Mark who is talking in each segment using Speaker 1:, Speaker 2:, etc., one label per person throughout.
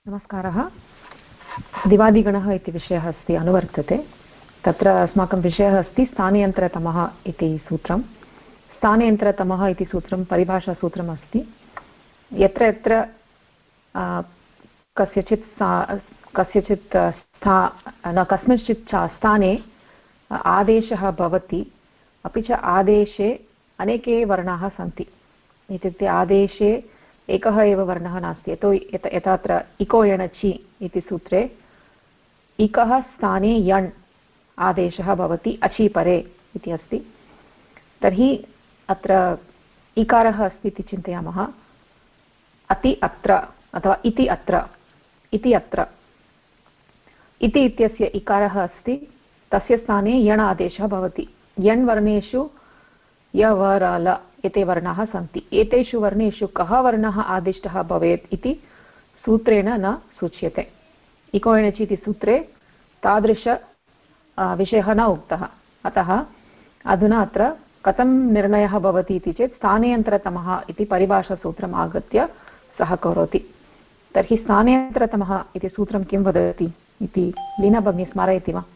Speaker 1: नमस्कारः। दिवादिगणः इति विषयः अस्ति, अनुवर्तते। तत्र अस्माकं विषयः अस्ति स्थानेऽन्तरतमः इति सूत्रं। स्थानेऽन्तरतमः इति सूत्रं परिभाषासूत्रम् अस्ति। यत्र यत्र कस्मिंश्चित् स्थाने आदेशः भवति, अपि च आदेशे अनेके वर्णाः सन्ति। इत्युक्ते आदेशे एकः एव वर्णः नास्ति। यथा अत्र इको यणचि इति सूत्रे इकः स्थाने यण् आदेशः भवति अचि परे इति अस्ति। तर्हि अत्र इकारः अस्ति इति चिन्तयामः। अति अत्र अथवा इति अत्र इति इत्यस्य इकारः अस्ति, तस्य स्थाने यण् आदेशः भवति। यण् वर्णेषु य व र ल एते वर्णाः सन्ति। एतेषु वर्णेषु कः वर्णः आदिष्टः भवेत् इति सूत्रेण न सूच्यते। इको यणचि इति सूत्रे तादृश विषयः न उक्तः। अतः अधुना अत्र कथं निर्णयः भवति इति चेत् स्थानेऽन्तरतमः इति परिभाषासूत्रम् आगत्य सः करोति। तर्हि स्थानेऽन्तरतमः इति सूत्रं किं वदति इति लीना भगिनी स्मारयति वा?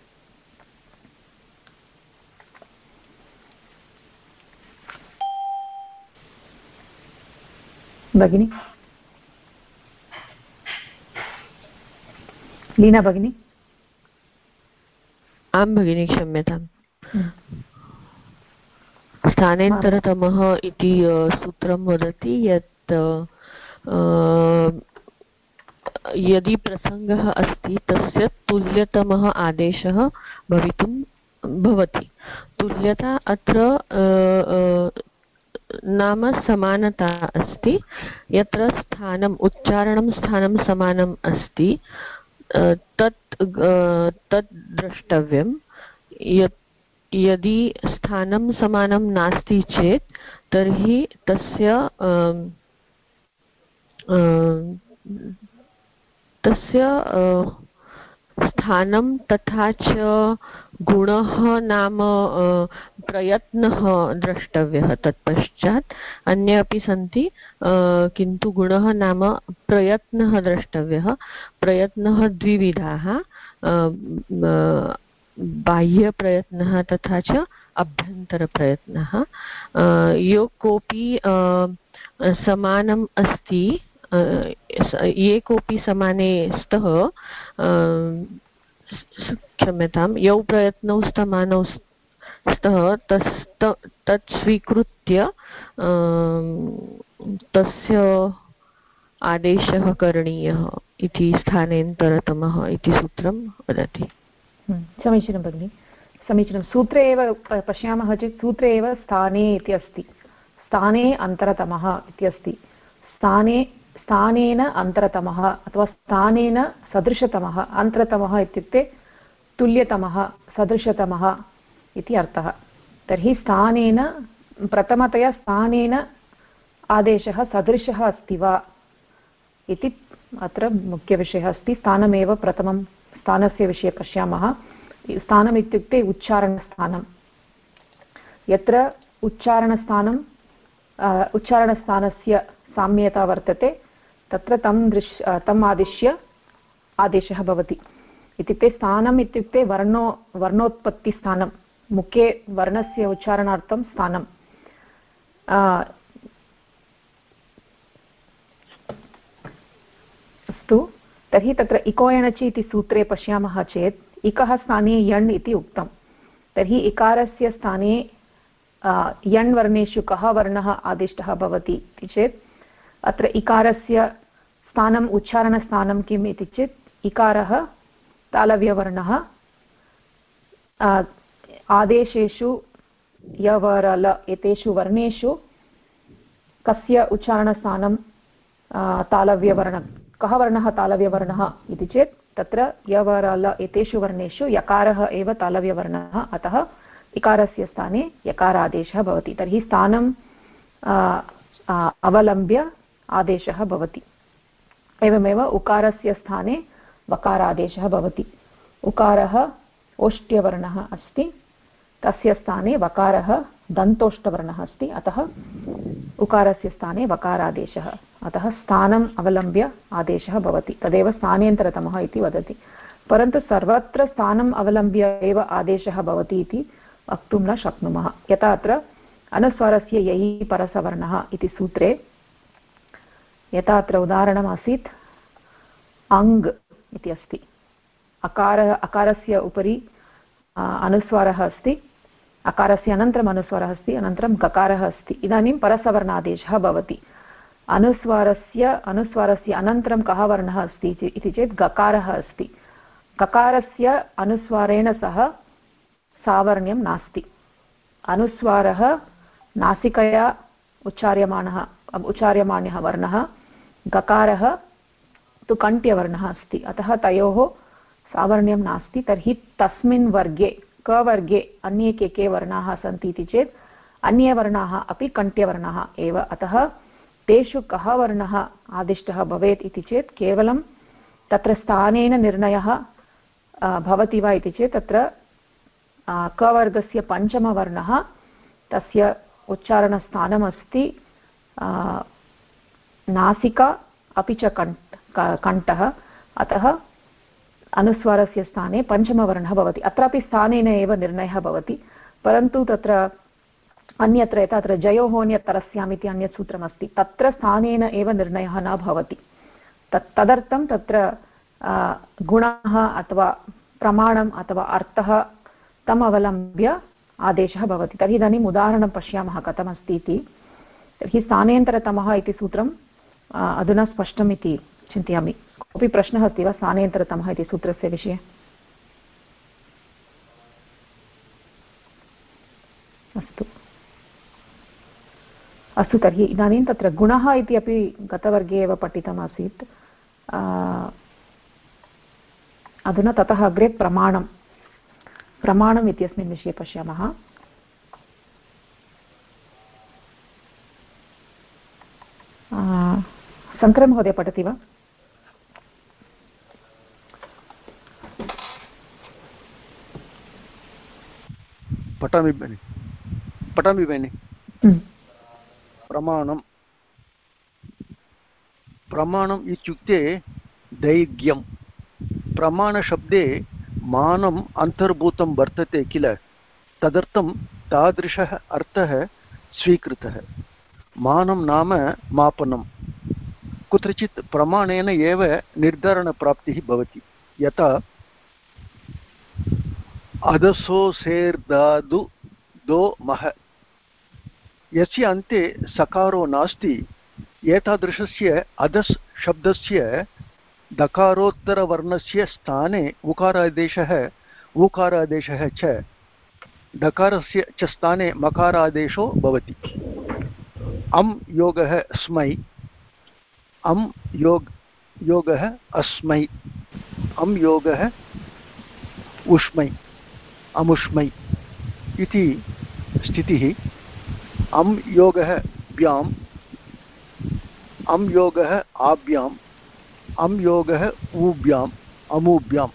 Speaker 1: भगिनी, लीना भगिनी।
Speaker 2: आं भगिनी, क्षम्यताम्। स्थानेऽन्तरतमः इति सूत्रं वदति यत् यदि प्रसङ्गः अस्ति तस्य तुल्यतमः आदेशः भवितुं भवति। तुल्यता अत्र नाम समानता अस्ति। यत्र स्थानम् उच्चारणं स्थानं समानम् अस्ति तत् द्रष्टव्यं। यदि स्थानं समानं नास्ति चेत् तर्हि तस्य स्थानं तथा च गुणः नाम प्रयत्नः द्रष्टव्यः। तत्पश्चात् अन्ये अपि सन्ति, किन्तु गुणः नाम प्रयत्नः द्रष्टव्यः। प्रयत्नः द्विविधाः, बाह्यप्रयत्नः तथा च अभ्यन्तरप्रयत्नः। यो कोऽपि समानम् अस्ति, ये कोऽपि समाने स्तः, क्षम्यतां, यौ प्रयत्नौ समानौ स्तः तत् स्वीकृत्य तस्य आदेशः करणीयः इति स्थानेऽन्तरतमः इति सूत्रं वदति।
Speaker 1: समीचीनं भगिनि, समीचीनं। सूत्रे एव पश्यामः चेत् सूत्रे एव स्थाने इति अस्ति। स्थाने अन्तरतमः इति अस्ति। स्थानेन अन्तरतमः अथवा स्थानेन सदृशतमः। अन्तरतमः इत्युक्ते तुल्यतमः, सदृशतमः इति अर्थः। तर्हि स्थानेन, प्रथमतया स्थानेन आदेशः सदृशः अस्ति वा इति अत्र मुख्यविषयः अस्ति। स्थानमेव प्रथमं, स्थानस्य विषये पश्यामः। स्थानम् इत्युक्ते उच्चारणस्थानं। यत्र उच्चारणस्थानस्य साम्यता वर्तते तत्र तम् आदिश्य आदेशः भवति। इत्युक्ते स्थानम् इत्युक्ते वर्णोत्पत्तिस्थानं, मुखे वर्णस्य उच्चारणार्थं स्थानम्। अस्तु, तर्हि तत्र इको यणचि इति सूत्रे पश्यामः चेत् इकः स्थाने यण् इति उक्तं। तर्हि इकारस्य स्थाने यण् वर्णेषु कः वर्णः आदिष्टः भवति इति चेत् अत्र इकारस्य स्थानम्, उच्चारणस्थानं किम् इति चेत् इकारः तालव्यवर्णः। आदेशेषु य व र ल एतेषु वर्णेषु कस्य उच्चारणस्थानं तालव्यवर्णः, कः वर्णः तालव्यवर्णः इति चेत् तत्र य व र ल एतेषु वर्णेषु यकारः एव तालव्यवर्णः। अतः इकारस्य स्थाने यकारादेशः भवति। तर्हि स्थानम् अवलम्ब्य आदेशः भवति। एवमेव उकारस्य स्थाने वकारादेशः भवति। उकारः ओष्ट्यवर्णः अस्ति, तस्य स्थाने वकारः दन्तोष्टवर्णः अस्ति। अतः उकारस्य स्थाने वकारादेशः, अतः स्थानम् अवलम्ब्य आदेशः भवति, तदेव स्थानेन्तरतमः इति वदति। परन्तु सर्वत्र स्थानम् अवलम्ब्य एव आदेशः भवति इति वक्तुं न शक्नुमः। यथा अत्र अनुस्वारस्य ययि परसवर्णः इति सूत्रे यथा अत्र उदाहरणमासीत् अङ् इति अस्ति, अकारस्य उपरि अनुस्वारः अस्ति, अकारस्य अनन्तरम् अनुस्वारः अस्ति, अनन्तरं गकारः अस्ति, इदानीं परसवर्णादेशः भवति। अनुस्वारस्य अनन्तरं कः वर्णः अस्ति इति चेत् गकारः अस्ति। गकारस्य अनुस्वारेण सह सावर्ण्यं नास्ति। अनुस्वारः नासिकया उच्चार्यमाणः वर्णः, गकारः तु कण्ठ्यवर्णः अस्ति, अतः तयोः सावर्ण्यं नास्ति। तर्हि तस्मिन् वर्गे कवर्गे अन्ये के वर्णाः सन्ति इति चेत् अन्ये वर्णाः अपि कण्ठ्यवर्णाः एव, अतः तेषु कः वर्णः आदिष्टः भवेत् इति चेत् केवलं तत्र स्थानेन निर्णयः भवति वा इति चेत् तत्र कवर्गस्य पञ्चमवर्णः तस्य उच्चारणस्थानमस्ति नासिका अपि च कण्ठः, अतः अनुस्वारस्य स्थाने पञ्चमवर्णः भवति। अत्रापि स्थानेन एव निर्णयः भवति, परन्तु तत्र अन्यत्र यथा अत्र जयोहोन्यतरस्याम् इति अन्यत् सूत्रमस्ति, तत्र स्थानेन एव निर्णयः न भवति। तदर्थं तत्र गुणः अथवा प्रमाणम् अथवा अर्थः तम् अवलम्ब्य आदेशः भवति। तर्हि इदानीम् उदाहरणं पश्यामः कथमस्ति इति। तर्हि स्थानेन्तरतमः इति सूत्रम् अधुना स्पष्टम् इति चिन्तयामि। कोऽपि प्रश्नः अस्ति वा स्थानेन्तरतमः इति सूत्रस्य विषये? अस्तु तर्हि इदानीं तत्र गुणः इति अपि गतवर्गे एव पठितमासीत्। अधुना ततः अग्रे प्रमाणम् इत्यस्मिन् विषये पश्यामः। शङ्कर महोदय पठति वा?
Speaker 3: पठामि भगिनि। प्रमाणम् इत्युक्ते दैर्घ्यं। प्रमाणशब्दे मानम् अन्तर्भूतं वर्तते किल, तदर्थं तादृशः अर्थः स्वीकृतः। मानं नाम मापनं। कुत्रचित् प्रमाणेन एव निर्धारणप्राप्तिः भवति। यथा अदसोसेर्दादु दो मह, यस्य अन्ते सकारो नास्ति, एतादृशस्य अदस् शब्दस्य दकारोत्तरवर्णस्य स्थाने उकारादेशः च दकारस्य च स्थाने मकारादेशो भवति। अम् योगः स्मै, अम् योगः अस्मै, अम् योगः उष्मै, अमुष्मै इति स्थितिः। अम् योगः व्याम्, अम् योगः आभ्याम्, अम् योगः ऊभ्याम्, अमूभ्याम्।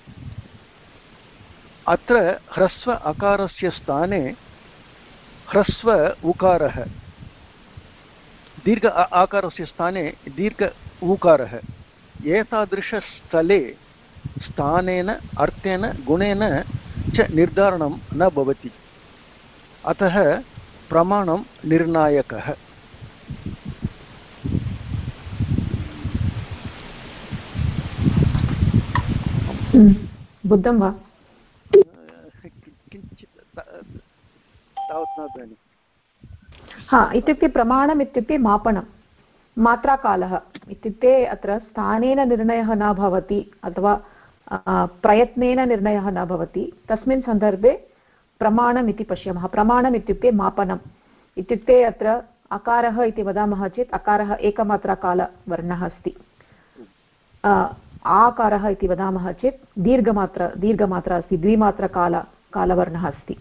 Speaker 3: अत्र ह्रस्व अकारस्य स्थाने ह्रस्व उकारः, दीर्घ आकारस्य स्थाने दीर्घ ऊकारः। एतादृशस्थले स्थानेन अर्थेन गुणेन च निर्धारणं न भवति, अतः प्रमाणं निर्णायकः।
Speaker 1: बुद्धं वा?
Speaker 3: किञ्चित् तावत् न भगिनि।
Speaker 1: इत्युक्ते प्रमाणम् इत्युक्ते मापनं, मात्राकालः इत्युक्ते अत्र स्थानेन निर्णयः न भवति अथवा प्रयत्नेन निर्णयः न भवति, तस्मिन् सन्दर्भे प्रमाणम् इति पश्यामः। प्रमाणम् इत्युक्ते मापनम् इत्युक्ते अत्र अकारः इति वदामः चेत् अकारः एकमात्राकालवर्णः अस्ति, आकारः इति वदामः चेत् दीर्घमात्रा अस्ति, द्विमात्रकालवर्णः अस्ति।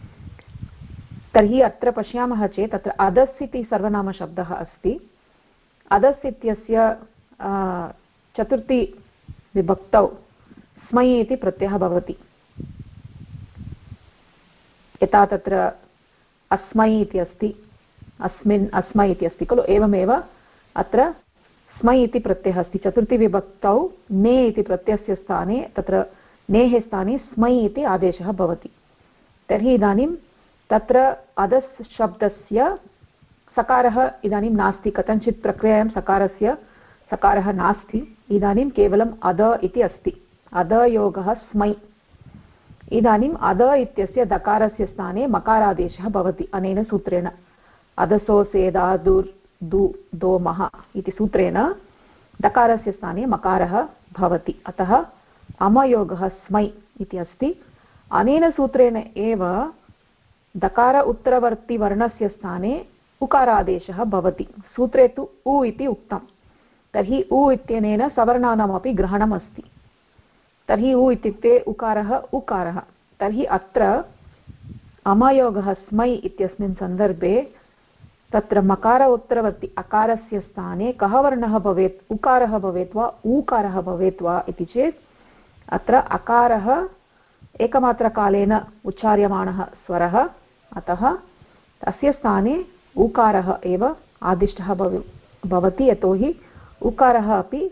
Speaker 1: तर्हि अत्र पश्यामः चेत् अत्र अदस् इति सर्वनामशब्दः अस्ति। अदस् इत्यस्य चतुर्थी विभक्तौ स्मै इति प्रत्ययः भवति। यथा तत्र अस्मै इति अस्ति, अस्मिन् अस्मै इति अस्ति खलु एवमेव अत्र स्मै इति प्रत्ययः अस्ति चतुर्थीविभक्तौ ने इति प्रत्ययस्य स्थाने तत्र नेः स्थाने स्मै इति आदेशः भवति तर्हि इदानीं तत्र अधस् शब्दस्य सकारः इदानीं नास्ति कथञ्चित् प्रक्रियायां सकारः नास्ति इदानीं केवलम् अद इति अस्ति अदयोगः स्मै इदानीम् अद इत्यस्य दकारस्य स्थाने मकारादेशः भवति अनेन सूत्रेण अदसो सेदादुर् दु दोमः इति सूत्रेण दकारस्य स्थाने मकारः भवति अतः अमयोगः स्मै इति अस्ति अनेन सूत्रेण एव दकार उत्तरवर्तिवर्णस्य स्थाने उकारादेशः भवति सूत्रे तु उ इति उक्तं तर्हि उ इत्यनेन सवर्णानामपि ग्रहणम् अस्ति तर्हि उ इत्युक्ते उकारः उकारः तर्हि अत्र अमयोगः स्मै इत्यस्मिन् सन्दर्भे तत्र मकार उत्तरवर्ति अकारस्य स्थाने कः वर्णः भवेत् उकारः भवेत् वा ऊकारः भवेत् वा इति चेत् अत्र अकारः एकमात्रकालेन उच्चार्यमाणः स्वरः अतः तस्य स्थाने ऊकारः एव आदिष्टः भवति यतोहि उकारः अपि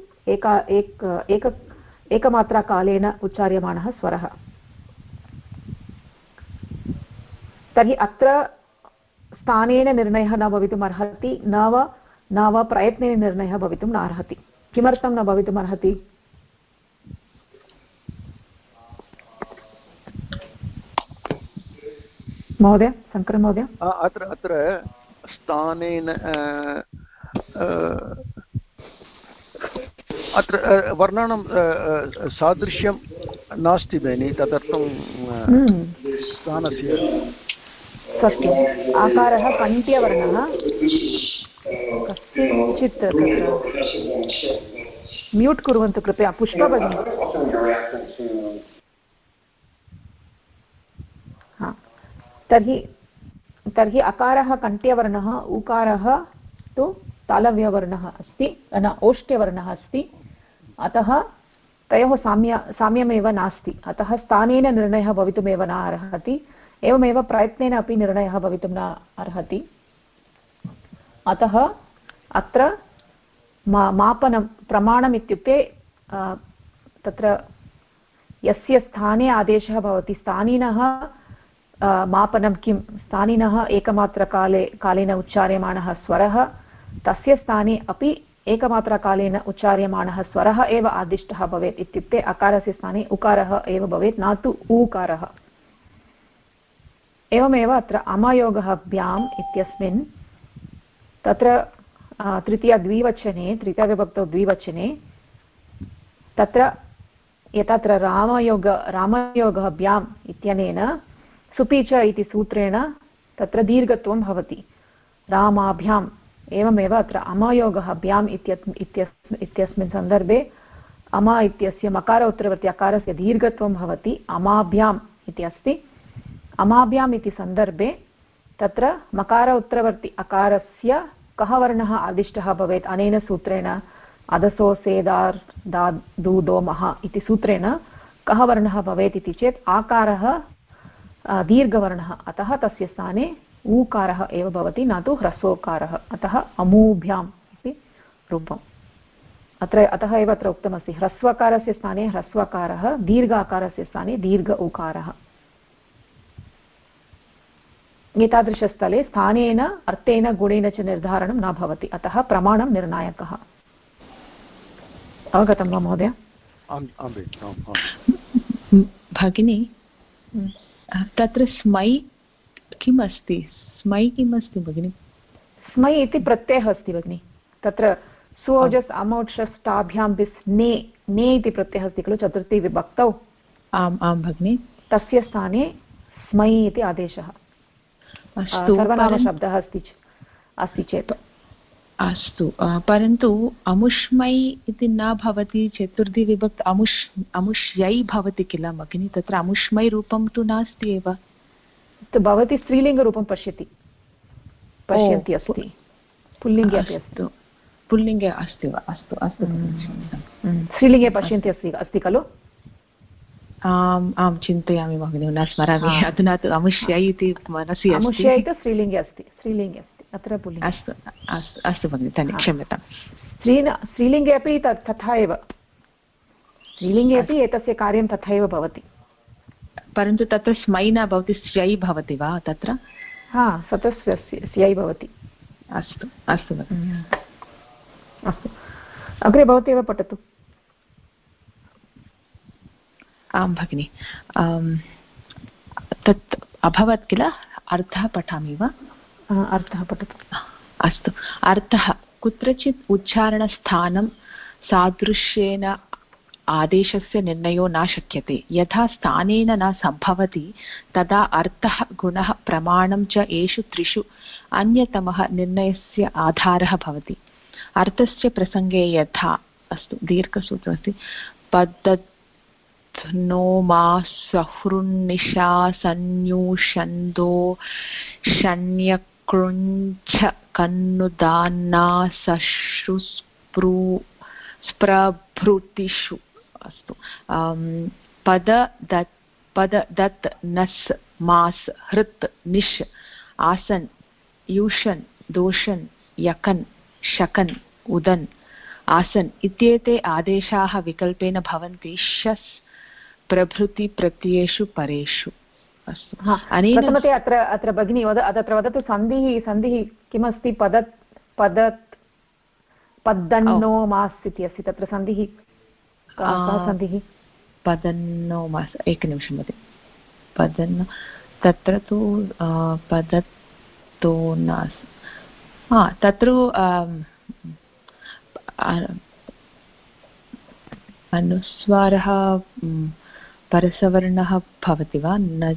Speaker 1: एकमात्राकालेन उच्चार्यमाणः स्वरः तर्हि अत्र स्थानेन निर्णयः न भवितुम् अर्हति न वा प्रयत्नेन निर्णयः भवितुं न अर्हति किमर्थं न भवितुम् अर्हति महोदय शङ्करन् महोदय
Speaker 3: अत्र स्थानेन अत्र वर्णानां सादृश्यं नास्ति भगिनि तदर्थं स्थानस्य
Speaker 1: सत्यम् आकारः कण्ठ्यवर्णः कस्यचित् तत्र म्यूट् कुर्वन्तु कृपया पुष्पा भगिनी तर्हि अकारः कण्ठ्यवर्णः उकारः तु तालव्यवर्णः अस्ति न ओष्ट्यवर्णः अस्ति अतः तयोः साम्यमेव नास्ति अतः स्थानेन निर्णयः भवितुमेव न अर्हति एवमेव प्रयत्नेन अपि निर्णयः भवितुं न अर्हति अतः अत्र मापनं प्रमाणम् इत्युक्ते तत्र यस्य स्थाने आदेशः भवति स्थानिनः मापनं किं स्थानिनः कालेन उच्चार्यमाणः स्वरः तस्य स्थाने अपि एकमात्रकालेन उच्चार्यमाणः स्वरः एव आदिष्टः भवेत् इत्युक्ते अकारस्य स्थाने उकारः एव भवेत् न तु ऊकारः एवमेव अत्र अमयोगः भ्याम् इत्यस्मिन् तत्र तृतीयविभक्तौ द्विवचने तत्र यतत्र रामयोगः भ्याम् इत्यनेन सुपि च इति सूत्रेण तत्र दीर्घत्वं भवति रामाभ्याम् एवमेव अत्र अमयोगः भ्याम् इत्यस्मिन् सन्दर्भे अम इत्यस्य मकार उत्तरवर्ति अकारस्य दीर्घत्वं भवति अमाभ्याम् इति अस्ति अमाभ्याम् इति सन्दर्भे तत्र मकार उत्तरवर्ति अकारस्य कः वर्णः आदिष्टः भवेत् अनेन सूत्रेण अदसो सेदार् दादु दोमः इति सूत्रेण कः वर्णः भवेत् इति चेत् आकारः दीर्घवर्णः अतः तस्य स्थाने ऊकारः एव भवति न तु ह्रस्वोकारः अतः अमूभ्याम् इति रूपम् अतः एव अत्र उक्तमस्ति ह्रस्वकारस्य स्थाने ह्रस्वकारः दीर्घाकारस्य स्थाने दीर्घ उकारः एतादृशस्थले स्थानेन अर्थेन गुणेन च निर्धारणं न भवति अतः प्रमाणं निर्णायकः अवगतं वा महोदय
Speaker 4: भगिनी तत्र स्मै किम् अस्ति भगिनि
Speaker 1: स्मै इति प्रत्ययः अस्ति भगिनि तत्र सुओजस् अमोक्षस्ताभ्यां बिस् ने इति प्रत्ययः अस्ति खलु चतुर्थी विभक्तौ
Speaker 4: आम् आं भगिनि
Speaker 1: तस्य स्थाने स्मै इति आदेशः सर्वनामशब्दः अस्ति चेत्
Speaker 4: अस्तु परन्तु अमुष्मै इति न भवति चतुर्थी विभक्त अमुष्यै भवति किल भगिनि तत्र अमुष्मै रूपं तु नास्ति एव
Speaker 1: भवती स्त्रीलिङ्गरूपं पश्यन्ति अस्ति पुल्लिङ्गे अपि अस्ति
Speaker 4: पुल्लिङ्गे अस्ति वा अस्तु अस्तु
Speaker 1: स्त्रीलिङ्गे पश्यन्ति अस्ति खलु
Speaker 4: आं चिन्तयामि भगिनि न स्मरामि अधुना तु अमुष्यै इति मनसि
Speaker 1: अमुष्यै तु स्त्रीलिङ्गे अस्ति अत्र पुल्लिङ्गम्।
Speaker 4: अस्तु अस्तु अस्तु भगिनि, धन्यवादः, क्षम्यताम्।
Speaker 1: स्त्रीलिङ्गे अपि तथा एव, स्त्रीलिङ्गे अपि एतस्य कार्यं तथैव भवति,
Speaker 4: परन्तु तत्र स्मै न भवति, स्यै भवति वा तत्र?
Speaker 1: हा, सतस्य स्यै भवति।
Speaker 4: अस्तु अस्तु भगिनि,
Speaker 1: अस्तु, अग्रे भवती एव पठतु।
Speaker 4: आं भगिनि, तत् अभवत् किल, अर्थः पठामि वा?
Speaker 1: अर्थः पठतु।
Speaker 4: अस्तु, अर्थः कुत्रचित् उच्चारणस्थानं सादृश्येन आदेशस्य निर्णयो न शक्यते। यथा स्थानेन न सम्भवति तदा अर्थः गुणः प्रमाणं च एषु त्रिषु अन्यतमः निर्णयस्य आधारः भवति। अर्थस्य प्रसङ्गे यथा, अस्तु दीर्घसूत्रमस्ति, पदध्नो मा सह्रुन्निशा संन्यूषन्दो शन्यकृञ्च कन्नुदान्ना सश्रुस्पृ स्प्रभृतिषु। अस्तु, पददत् नस् मास् हृत् निश् आसन् यूषन् दोषन् यकन् शकन् उदन् आसन् इत्येते आदेशाः विकल्पेन भवन्ति शस् प्रभृति प्रत्ययेषु परेषु। अस्तु, अनेन
Speaker 1: प्रथमतया अत्र भगिनी तत्र वदतु, सन्धिः किमस्ति? पदन्नो मास् इति अस्ति, तत्र सन्धिः कः सन्धिः?
Speaker 4: पदन्नो मास्, एकनिमिषं वदति, पदन्नो तत्र तु पदत्तो नास्, तत्र अनुस्वारः परसवर्णः भवति वा न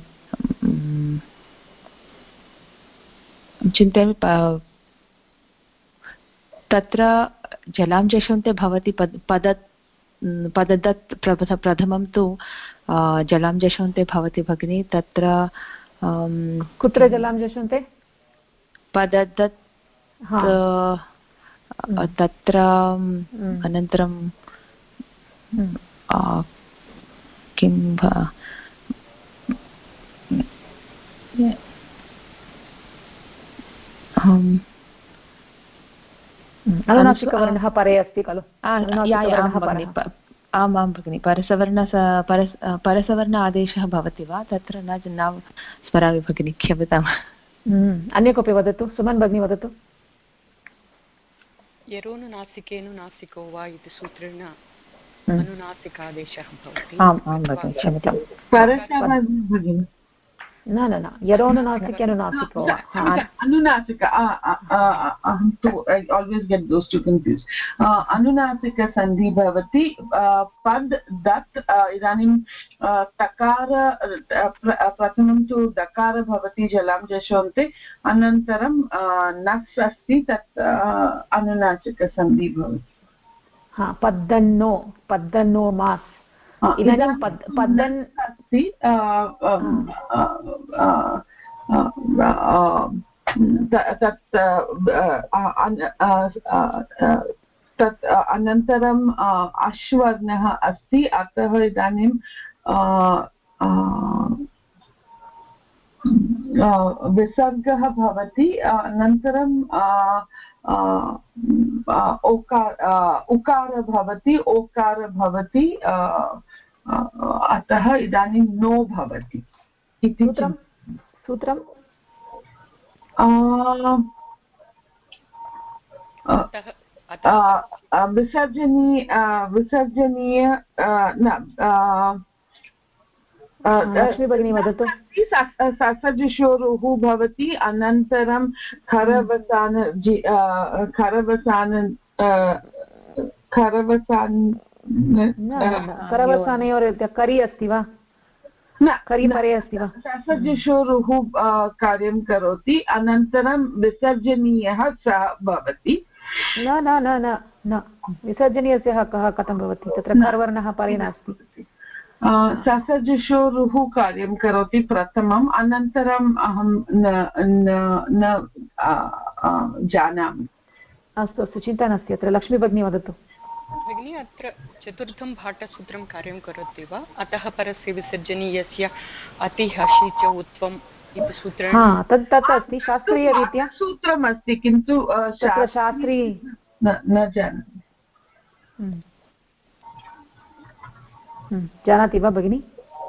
Speaker 4: चिन्तयामि। तत्र जलां जषन्ते भवति, पददत् प्रथमं तु जलां जषन्ते भवति भगिनी। तत्र
Speaker 1: कुत्र जलां जषन्ते?
Speaker 4: पददत्, तत्र अनन्तरं किं
Speaker 1: अनुनासिकवर्णः परे अस्ति खलु?
Speaker 4: आम् आं भगिनि, परसवर्ण आदेशः भवति वा? तत्र न स्मरामि भगिनि, क्षम्यताम्।
Speaker 1: अन्य कोऽपि वदतु, सुमन् भगिनी वदतु।
Speaker 5: यरोनुनासिकेनुनासिको वा इति सूत्रेण अनुनासिकादेशः भवति।
Speaker 4: आम् आं भगिनि, क्षम्यताम्।
Speaker 1: न यरोनुनासिकेनुनासिको वा
Speaker 6: अनुनासिक, अहं तु always get those two confused. अनुनासिकसन्धि भवति, पद् दत्, इदानीं तकार प्रथमं तु दकार भवति जलां जषन्ते, अनन्तरं नक्स् अस्ति, तत् अनुनासिकसन्धि भवति।
Speaker 1: पद्दन्नो मास्, इदानीं पद्दन् अस्ति,
Speaker 6: तत् अनन्तरम् अश्वर्णः अस्ति, अतः इदानीं विसर्गः भवति, अनन्तरं उकार भवति, ओकार भवति, अतः इदानीं नो भवति इति
Speaker 1: सूत्रं।
Speaker 6: विसर्जनीय न,
Speaker 1: लक्ष्मी भगिनी वदतु।
Speaker 6: ससजुषोरुः भवति, अनन्तरं
Speaker 1: करवसानयोः करि अस्ति वा? न, करि परे अस्ति वा?
Speaker 6: ससजुषोरुः कार्यं करोति, अनन्तरं विसर्जनीयः सः भवति।
Speaker 1: न न न न न विसर्जनीयस्य कथं भवति? तत्र कर्वर्णः परे नास्ति।
Speaker 6: ससजुषोरुः कार्यं करोति प्रथमम्, अनन्तरम् अहं न जानामि।
Speaker 1: अस्तु अस्तु, चिन्ता नास्ति। अत्र लक्ष्मी भगिनी वदतु।
Speaker 5: भगिनी, अत्र चतुर्थं भाटसूत्रं कार्यं करोति वा? अतः परस्य विसर्जनीयस्य अति हसि च उत्वं इति सूत्रेण
Speaker 1: तत् अस्ति शास्त्रीयरीत्या
Speaker 6: सूत्रमस्ति किन्तु
Speaker 1: तत्र शास्त्री
Speaker 6: न जानामि।
Speaker 1: जानाति वा भगिनि?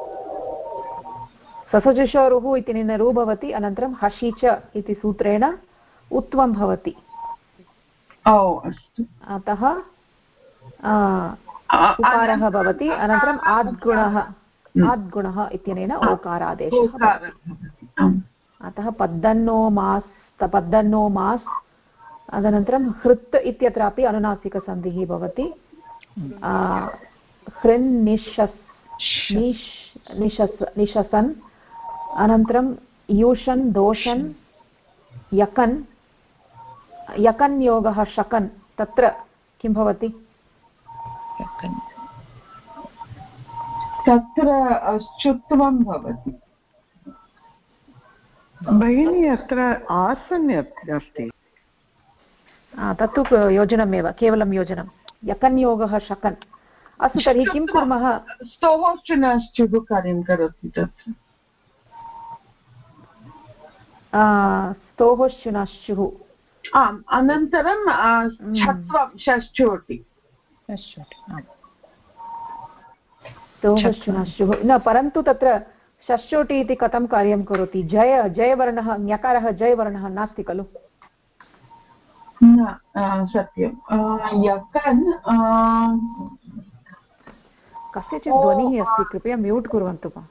Speaker 1: ससजुषोरुः इति रू भवति, अनन्तरं हसि च इति सूत्रेण उत्वं भवति। अतः उकारः भवति, अनन्तरम् आद्गुणः इत्यनेन ओकारादेशः भवति। अतः पद्दन्नो मास्, तदनन्तरं हृत् इत्यत्रापि अनुनासिकसन्धिः भवति। हृन् निशसन्, अनन्तरं यूषन् दोषन् यकन् योगः शकन्, तत्र किं भवति?
Speaker 6: तत्र शुत्वं भवति
Speaker 7: भगिनी। अत्र आसन् अस्ति,
Speaker 1: तत्तु योजनमेव, केवलं योजनं। यकन् योगः शकन्। अस्तु, तर्हि किं कुर्मः?
Speaker 6: स्तोश्चुनश्चुः कार्यं करोति तत्र।
Speaker 1: स्तोश्चुनश्चुः,
Speaker 6: आम्। अनन्तरं छत्वं षष्ठ्योटि।
Speaker 1: स्तोश्चुनश्चुः न, परन्तु तत्र षष्ठ्योटि इति कथं कार्यं करोति? जयवर्णः, ञकारः जयवर्णः नास्ति खलु?
Speaker 6: न, सत्यं। यकन्
Speaker 1: कस्यचित् ध्वनिः अस्ति, कृपया म्यूट् कुर्वन्तु वा।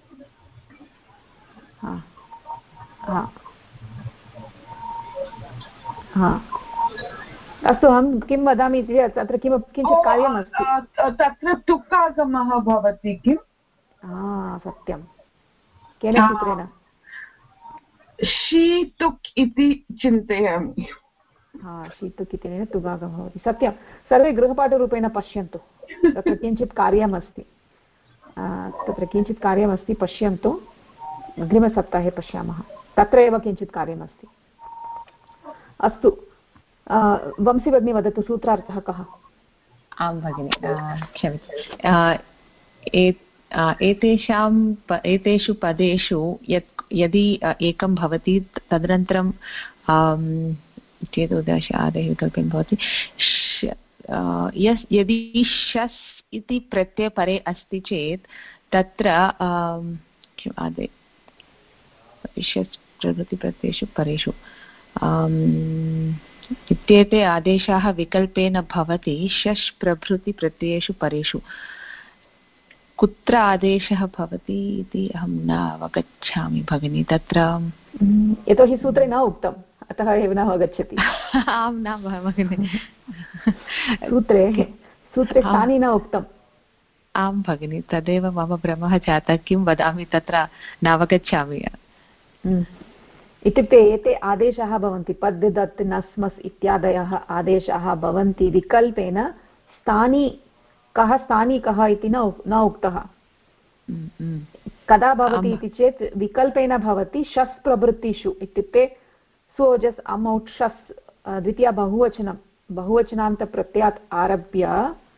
Speaker 1: अस्तु, अहं किं वदामि चेत् तत्र किञ्चित् कार्यमस्ति।
Speaker 6: तत्र तुक्कागमः भवति किम्?
Speaker 1: सत्यं। केन सूत्रेण?
Speaker 6: शीतुक् इति चिन्तयामि।
Speaker 1: शीतुक् इत्यनेन तुगागमः भवति। सत्यं, सर्वे गृहपाठरूपेण पश्यन्तु, तत्र किञ्चित् कार्यमस्ति, पश्यन्तु। अग्रिमसप्ताहे पश्यामः, तत्र एव किञ्चित् कार्यमस्ति। अस्तु, वंशी भगिनी वदतु, सूत्रार्थः कः?
Speaker 4: आं भगिनि, क्षम्यताम्। एतेषु पदेषु यदि एकं भवति, तदनन्तरं चेत् उदाश आदेः विकल्पेन भवति। यदि शस् इति प्रत्ययपरे अस्ति चेत् तत्र आदे शस् प्रभृति प्रत्ययेषु परेषु इत्येते आदेशाः विकल्पेन भवति। शस् प्रभृति प्रत्ययेषु परेषु कुत्र आदेशः भवति इति अहं न अवगच्छामि भगिनि। तत्र
Speaker 1: यतोहि सूत्रे न उक्तम्, अतः एव न अवगच्छति।
Speaker 4: आं न भगिनि,
Speaker 1: सूत्रे स्थाने न उक्तम्।
Speaker 4: आं भगिनि, तदेव मम भ्रमः जातः। किं वदामि तत्र न अवगच्छामि।
Speaker 1: इत्युक्ते एते आदेशाः भवन्ति, पद् दत् नस्मस् इत्यादयः आदेशाः भवन्ति विकल्पेन। स्थानी कः इति न उक्तः। कदा भवति इति चेत् विकल्पेन भवति शस् प्रभृतिषु, इत्युक्ते सोजस् अमौट् शस् द्वितीया बहुवचनान्तप्रत्ययात् आरभ्य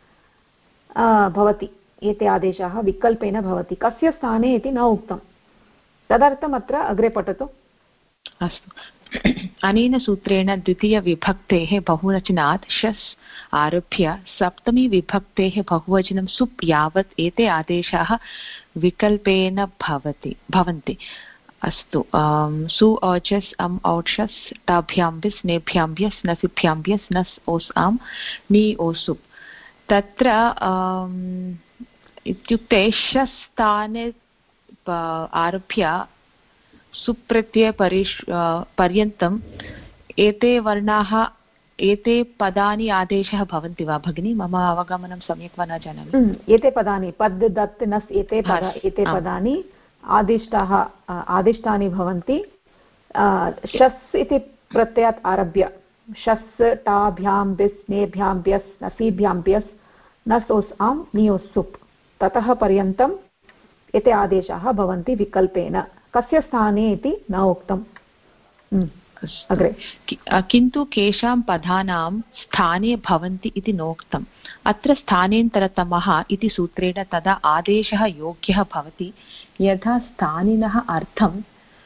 Speaker 1: भवति। एते आदेशाः विकल्पेन भवति, कस्य स्थाने इति न उक्तं, तदर्थम् अत्र अग्रे पठतु।
Speaker 4: अस्तु, अनेन सूत्रेण द्वितीयविभक्तेः बहुवचनात् शस् आरभ्य सप्तमी विभक्तेः बहुवचनं सुप् यावत् एते आदेशाः विकल्पेन भवन्ति। अस्तु, सु औचस् अम् औषस् टाभ्यां बिस् नेभ्यां ब्यस् नसिभ्यां ब्यस् नस् ओस् आम् नि ओसुप्। तत्र इत्युक्ते शस् स्थाने आरभ्य सुप्रत्यय पर्यन्तम् एते वर्णाः, एते पदानि आदेशः भवन्ति वा भगिनी? मम अवगमनं सम्यक् वा न जानामि।
Speaker 1: एते पदानि पद् दत् नस् एते पदानि आदिष्टानि भवन्ति। शस् इति प्रत्ययात् आरभ्य शस् टाभ्यां बिस् नेभ्यां ब्यस् नसीभ्यां ब्यस् नस् ओस् आम् नि ओस् सुप्, ततः पर्यन्तम् एते आदेशाः भवन्ति विकल्पेन। कस्य स्थाने इति न उक्तम्। अग्रे
Speaker 4: किन्तु केषां पदानां स्थाने भवन्ति इति नोक्तम्। अत्र स्थानेन्तरतमः इति सूत्रेण तदा आदेशः योग्यः भवति यथा स्थानिनः अर्थं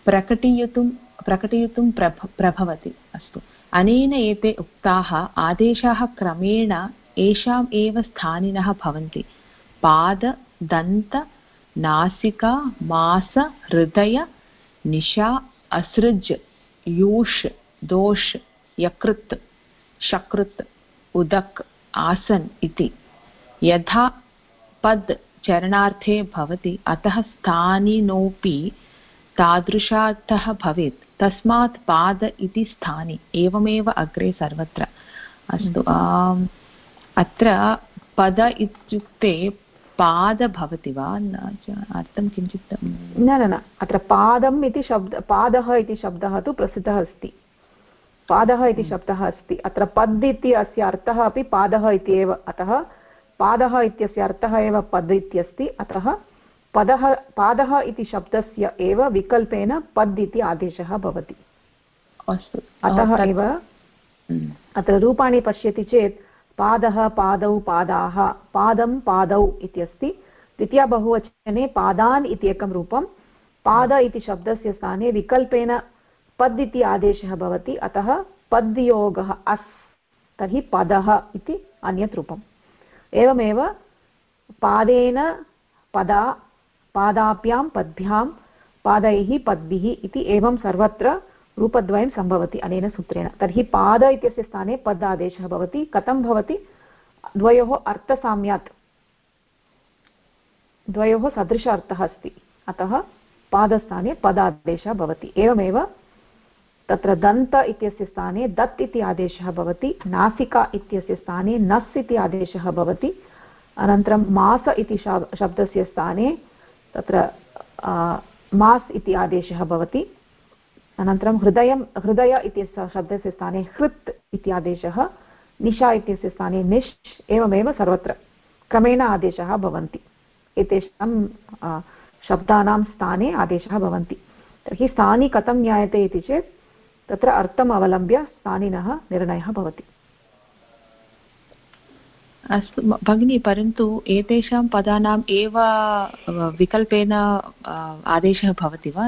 Speaker 4: प्रकटयितुं प्रभवति। अस्तु, अनेन एते उक्ताः आदेशाः क्रमेण येषाम् एव स्थानिनः भवन्ति। पाद, दन्त, नासिका, मास, हृदय, निशा, असृज, यूष, दोष, यकृत्, शकृत्, उदक, आसन इति यथा पद चरणार्थे भवति, अतः स्थानिनोऽपि तादृशार्थः भवेत्। तस्मात् पाद इति स्थानि, एवमेव अग्रे सर्वत्र। अस्तु, अत्र पद इत्युक्ते पाद भवति वा? अर्थं किञ्चित्
Speaker 1: न, अत्र पादम् इति पादः इति शब्दः तु प्रसिद्धः अस्ति। पादः इति शब्दः अस्ति। अत्र पद् इति अस्य अर्थः अपि पादः इति एव। अतः पादः इत्यस्य अर्थः एव पद् इत्यस्ति। अतः पादः इति शब्दस्य एव विकल्पेन पद् इति आदेशः भवति।
Speaker 4: अस्तु,
Speaker 1: अतः एव अत्र रूपाणि पश्यति चेत् पादः, पादौ, पादाः, पादं, पादौ इत्यस्ति। द्वितीया बहुवचने पादान् इति एकं रूपं। पाद इति शब्दस्य स्थाने विकल्पेन पद् इति आदेशः भवति। अतः पद्योगः अस्, तर्हि पदः इति अन्यत् रूपम्। एवमेव पादेन पदा, पादाभ्यां पद्भ्यां, पादैः पद्भिः इति एवं सर्वत्र रूपद्वयं सम्भवति अनेन सूत्रेण। तर्हि पाद इत्यस्य स्थाने पद् आदेशः भवति। कथं भवति? द्वयोः अर्थसाम्यात्, द्वयोः सदृश अर्थः अस्ति। अतः पादस्थाने पदादेशः भवति। एवमेव तत्र दन्त इत्यस्य स्थाने दत् इति आदेशः भवति। नासिका इत्यस्य स्थाने नस् इति आदेशः भवति। अनन्तरं मास इति शब्दस्य स्थाने तत्र मास् इति आदेशः भवति। अनन्तरं हृदय इत्यस्य शब्दस्य स्थाने हृत् इति आदेशः, निशा इत्यस्य स्थाने निश्, एवमेव सर्वत्र क्रमेण आदेशाः भवन्ति। एतेषां शब्दानां स्थाने आदेशाः भवन्ति। तर्हि स्थानि कथं ज्ञायते इति चेत् तत्र अर्थम् अवलम्ब्य स्थानिनः निर्णयः भवति।
Speaker 4: अस्तु भगिनी, परन्तु एतेषां पदानाम् एव विकल्पेन आदेशः भवति वा?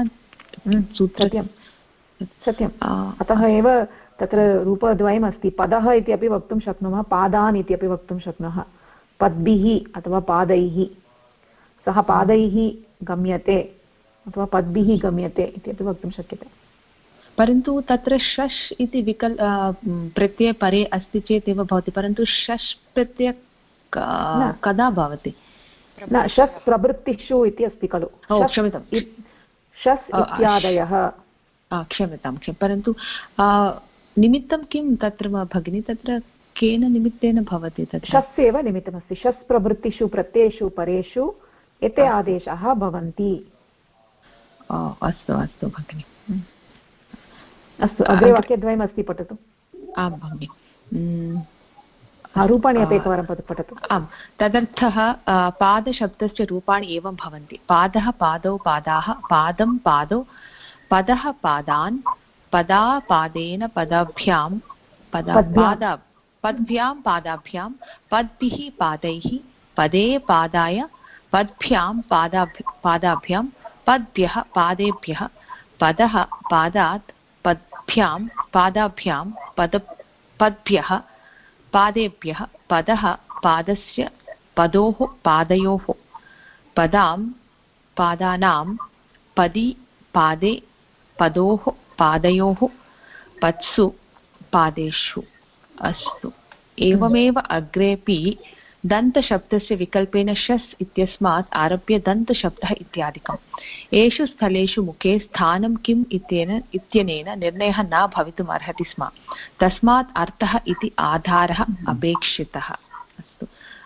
Speaker 1: सत्यम्। अतः एव तत्र रूपद्वयम् अस्ति। पदः इति अपि वक्तुं शक्नुमः, पादान् इति अपि वक्तुं शक्नुमः। पद्भिः अथवा पादैः, सः पादैः गम्यते अथवा पद्भिः गम्यते इति अपि वक्तुं शक्यते।
Speaker 4: परन्तु तत्र शश् इति प्रत्यय परे अस्ति चेत् एव भवति, परन्तु शश् प्रत्यय कदा भवति?
Speaker 1: न, शस् प्रवृत्तिषु इति अस्ति खलु।
Speaker 4: क्षम्यतां,
Speaker 1: शस् इत्यादयः।
Speaker 4: क्षम्यतां, परन्तु निमित्तं किं तत्र भगिनी? तत्र केन निमित्तेन भवति? तत्र
Speaker 1: शस् एव निमित्तमस्ति। शस् प्रवृत्तिषु प्रत्ययेषु परेषु एते आदेशाः भवन्ति।
Speaker 4: अस्तु अस्तु भगिनि।
Speaker 1: अस्तु, अग्रे वाक्यद्वयमस्ति, पठतु।
Speaker 4: आं भगिनि,
Speaker 1: रूपाणि अपि एकवारं पठतु।
Speaker 4: आम्, तदर्थः पादशब्दस्य रूपाणि एवं भवन्ति। पादः, पादौ, पादाः, पादं, पादौ, पदः, पादान्, पदा, पादेन, पदाभ्यां, पद्भ्यां, पादाभ्यां, पद्भिः, पादैः, पदे, पादाय, पद्भ्यां, पादाभ्यां, पद्भ्यः, पादेभ्यः, पदः, पादात्, पद्भ्यां, पादाभ्यां, पद्भ्यः, पादेभ्यः, पदः, पादस्य, पदोः, पादयोः, पदां, पादानां, पदि, पादे, पदोः, पादयोः, पत्सु, पादेषु। अस्तु, एवमेव अग्रेपि दन्तशब्दस्य विकल्पेन शस् इत्यस्मात् आरभ्य दन्तशब्दः इत्यादिकम्। एषु स्थलेषु मुखे स्थानं किम् इत्यनेन निर्णयः न भवितुम् अर्हति स्म। तस्मात् अर्थः इति आधारः अपेक्षितः। अस्तु,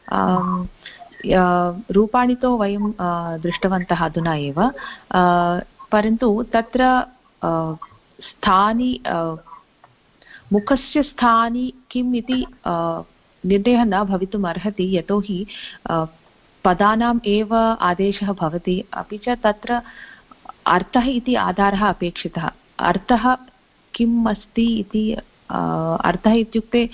Speaker 4: रूपाणि तु वयं दृष्टवन्तः अधुना एव, परन्तु तत्र स्थानि, मुखस्य स्थानि किम् इति निर्णयः न भवितुम् अर्हति, यतोहि पदानाम् एव आदेशः भवति, अपि च तत्र अर्थः इति आधारः अपेक्षितः। अर्थः किम् अस्ति इति, अर्थः इत्युक्ते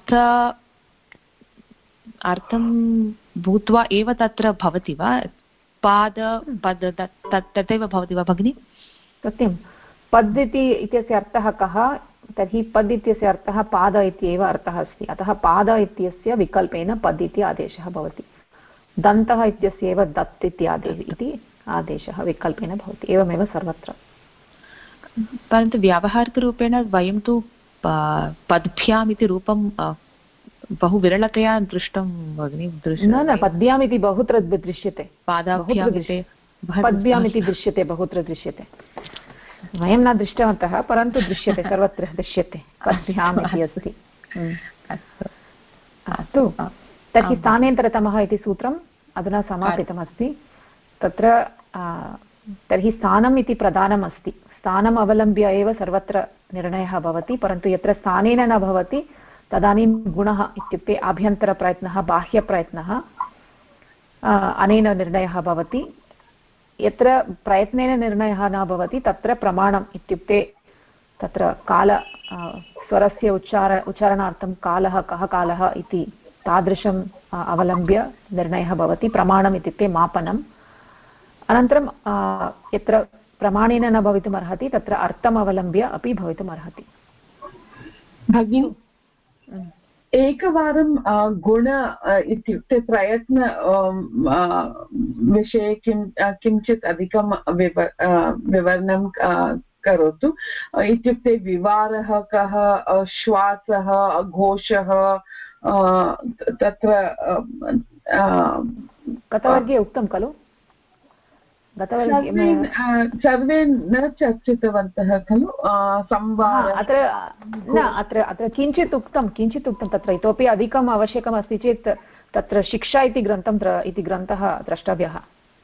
Speaker 4: अर्थं भूत्वा एव तत्र भवति वा? पाद पद तथैव भवति वा भगिनि?
Speaker 1: सत्यं, पद् इत्यस्य अर्थः कः? तर्हि पद् इत्यस्य अर्थः पाद इत्येव अर्थः अस्ति, अतः पाद इत्यस्य विकल्पेन पद् इति आदेशः भवति। दन्तः इत्यस्यैव दत् इति आदेशः विकल्पेन भवति, एवमेव सर्वत्र।
Speaker 4: परन्तु व्यावहारिकरूपेण वयं तु पद्भ्याम् इति रूपं बहु विरलतया दृष्टं भगिनि।
Speaker 1: न, पद्भ्याम् इति बहुत्र दृश्यते, पद्भ्याम् इति दृश्यते, बहुत्र दृश्यते। वयं न दृष्टवन्तः, परन्तु दृश्यते, सर्वत्र दृश्यते, पद्भ्याम् इति अस्ति। अस्तु, तर्हि स्थानेन्तरतमः इति सूत्रम् अधुना समापितमस्ति। तत्र तर्हि स्थानम् इति प्रधानम् अस्ति, स्थानम् अवलम्ब्य एव सर्वत्र निर्णयः भवति, परन्तु यत्र स्थानेन न भवति तदानीं गुणः इत्युक्ते आभ्यन्तरप्रयत्नः, बाह्यप्रयत्नः, अनेन निर्णयः भवति। यत्र प्रयत्नेन निर्णयः न भवति तत्र प्रमाणम् इत्युक्ते तत्र काल, स्वरस्य उच्चारणार्थं कालः, कः कालः इति तादृशम् अवलम्ब्य निर्णयः भवति। प्रमाणम् इत्युक्ते मापनम्। अनन्तरं यत्र प्रमाणेन न भवितुमर्हति तत्र अर्थम् अवलम्ब्य अपि भवितुमर्हति।
Speaker 6: भगिनी, एकवारं गुण इत्युक्ते प्रयत्न विषये किञ्चित् अधिकं विवरणं करोतु। इत्युक्ते विवारः कः, श्वासः, घोषः, तत्र
Speaker 1: गतवर्गे उक्तं खलु?
Speaker 6: सर्वे न चर्चितवन्तः खलु संवादः।
Speaker 1: अत्र किञ्चित् उक्तं तत्र इतोपि अधिकम् आवश्यकम् अस्ति चेत् तत्र शिक्षा इति ग्रन्थः द्रष्टव्यः।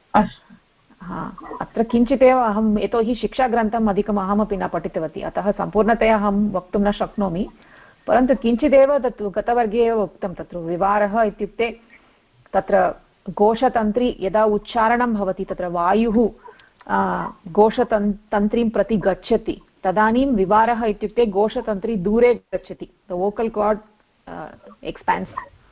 Speaker 1: अत्र किञ्चिदेव अहं, यतोहि शिक्षाग्रन्थम् अधिकम् अहमपि न पठितवती, अतः सम्पूर्णतया अहं वक्तुं न शक्नोमि, परन्तु किञ्चिदेव तत् गतवर्गे एव उक्तं। तत्र विवारः इत्युक्ते तत्र घोषतन्त्री यदा उच्चारणं भवति तत्र वायुः घोषतन्त्रीं प्रति गच्छति तदानीं विवारः इत्युक्ते घोषतन्त्री दूरे गच्छति, the vocal cord expands.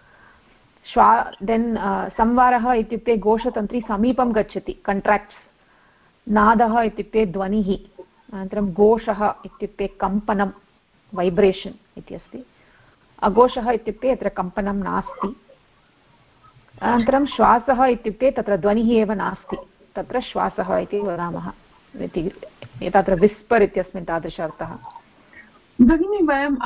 Speaker 1: Then संवारः इत्युक्ते घोषतन्त्री समीपं गच्छति, कण्ट्राक्ट्स्। नादः इत्युक्ते ध्वनिः। अनन्तरं घोषः इत्युक्ते कम्पनं, वैब्रेशन् इति अस्ति। अघोषः इत्युक्ते यत्र कम्पनं नास्ति। अनन्तरं श्वासः इत्युक्ते तत्र ध्वनिः एव नास्ति, तत्र श्वासः इति वदामः, तत्र विस्पर् इत्यस्मिन् तादृश अर्थः।
Speaker 6: भगिनी, वयं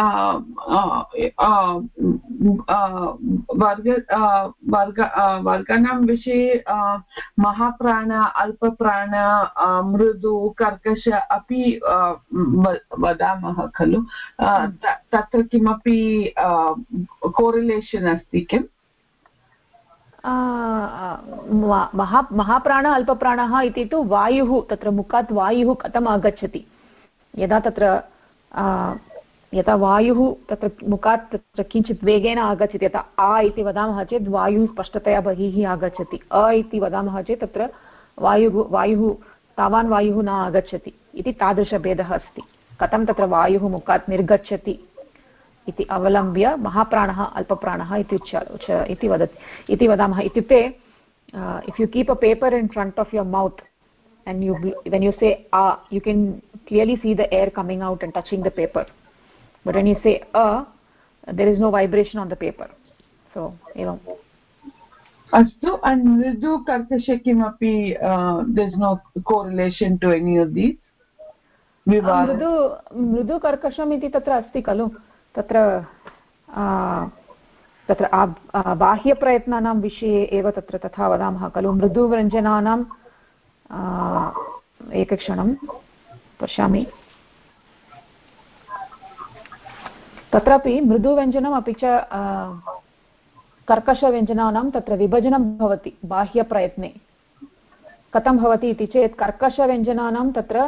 Speaker 6: वर्गाणां विषये महाप्राण, अल्पप्राण, मृदु, कर्कश अपि वदामः खलु? तत्र किमपि कोरिलेशन् अस्ति किम्?
Speaker 1: महाप्राण, अल्पप्राणः इति तु वायुः, तत्र मुखात् वायुः कथम् आगच्छति, यदा वायुः तत्र मुखात् तत्र किञ्चित् वेगेन आगच्छति, यथा आ इति वदामः चेत् वायुः स्पष्टतया बहिः आगच्छति, अ इति वदामः चेत् तत्र वायुः तावान् वायुः न आगच्छति इति तादृशभेदः अस्ति। कथं तत्र वायुः मुखात् निर्गच्छति इति अवलम्ब्य महाप्राणः, अल्पप्राणः इति वदामः। इत्युक्ते if you keep a paper in front of your mouth and when you say you can clearly see the air coming out and touching the paper, but when you say there is no vibration on the paper. So evam
Speaker 6: astu. And mridu, karkasha kimapi there is no correlation to any of these?
Speaker 1: मृदु कर्कशम् इति तत्र अस्ति खलु, तत्र बाह्यप्रयत्नानां विषये एव तत्र तथा वदामः खलु। मृदुव्यञ्जनानां एकक्षणं पश्यामि, तत्रापि मृदुव्यञ्जनम् अपि च कर्कशव्यञ्जनानां तत्र विभजनं भवति बाह्यप्रयत्ने। कथं भवति इति चेत् कर्कशव्यञ्जनानां तत्र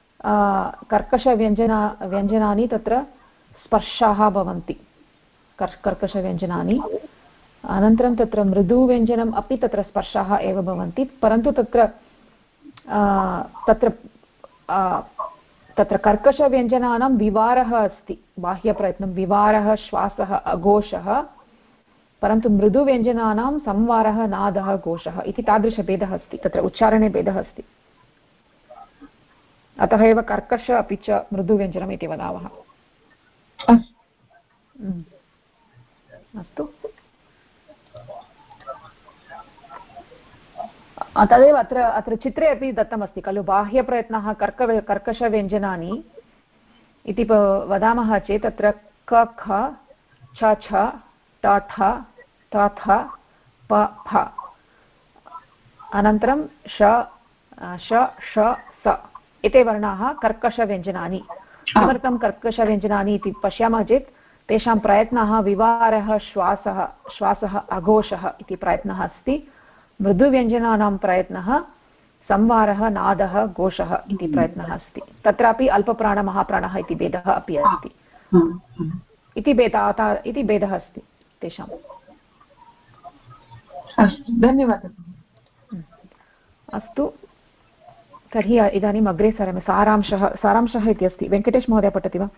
Speaker 1: कर्कशव्यञ्जनानि तत्र स्पर्शाः भवन्ति, कर्कशव्यञ्जनानि। अनन्तरं तत्र मृदुव्यञ्जनम् अपि तत्र स्पर्शाः एव भवन्ति, परन्तु तत्र कर्कशव्यञ्जनानां विवारः अस्ति, बाह्यप्रयत्नं, विवारः, श्वासः, अघोषः, परन्तु मृदुव्यञ्जनानां संवारः नादः घोषः इति तादृशभेदः अस्ति, तत्र उच्चारणे भेदः अस्ति। अतः एव कर्कश अपि च मृदुव्यञ्जनम् इति वदामः। अस्तु, तदेव अत्र चित्रे अपि दत्तमस्ति खलु, बाह्यप्रयत्नः कर्कशव्यञ्जनानि इति वदामः चेत् तत्र क ख छ छ ट ठ त थ प फ अनन्तरं श ष स एते वर्णाः कर्कशव्यञ्जनानि। किमर्थं कर्कशव्यञ्जनानि इति पश्यामः चेत् तेषां प्रयत्नः विवारः श्वासः अघोषः इति प्रयत्नः अस्ति। मृदुव्यञ्जनानां प्रयत्नः संवारः नादः घोषः इति प्रयत्नः अस्ति। तत्रापि अल्पप्राणमहाप्राणः इति भेदः अपि अस्ति इति भेदः अस्ति तेषाम्।
Speaker 6: धन्यवादः।
Speaker 1: अस्तु, तर्हि इदानीम् अग्रे सरामि। सारांशः इति अस्ति। वेङ्कटेश महोदय पठति वा?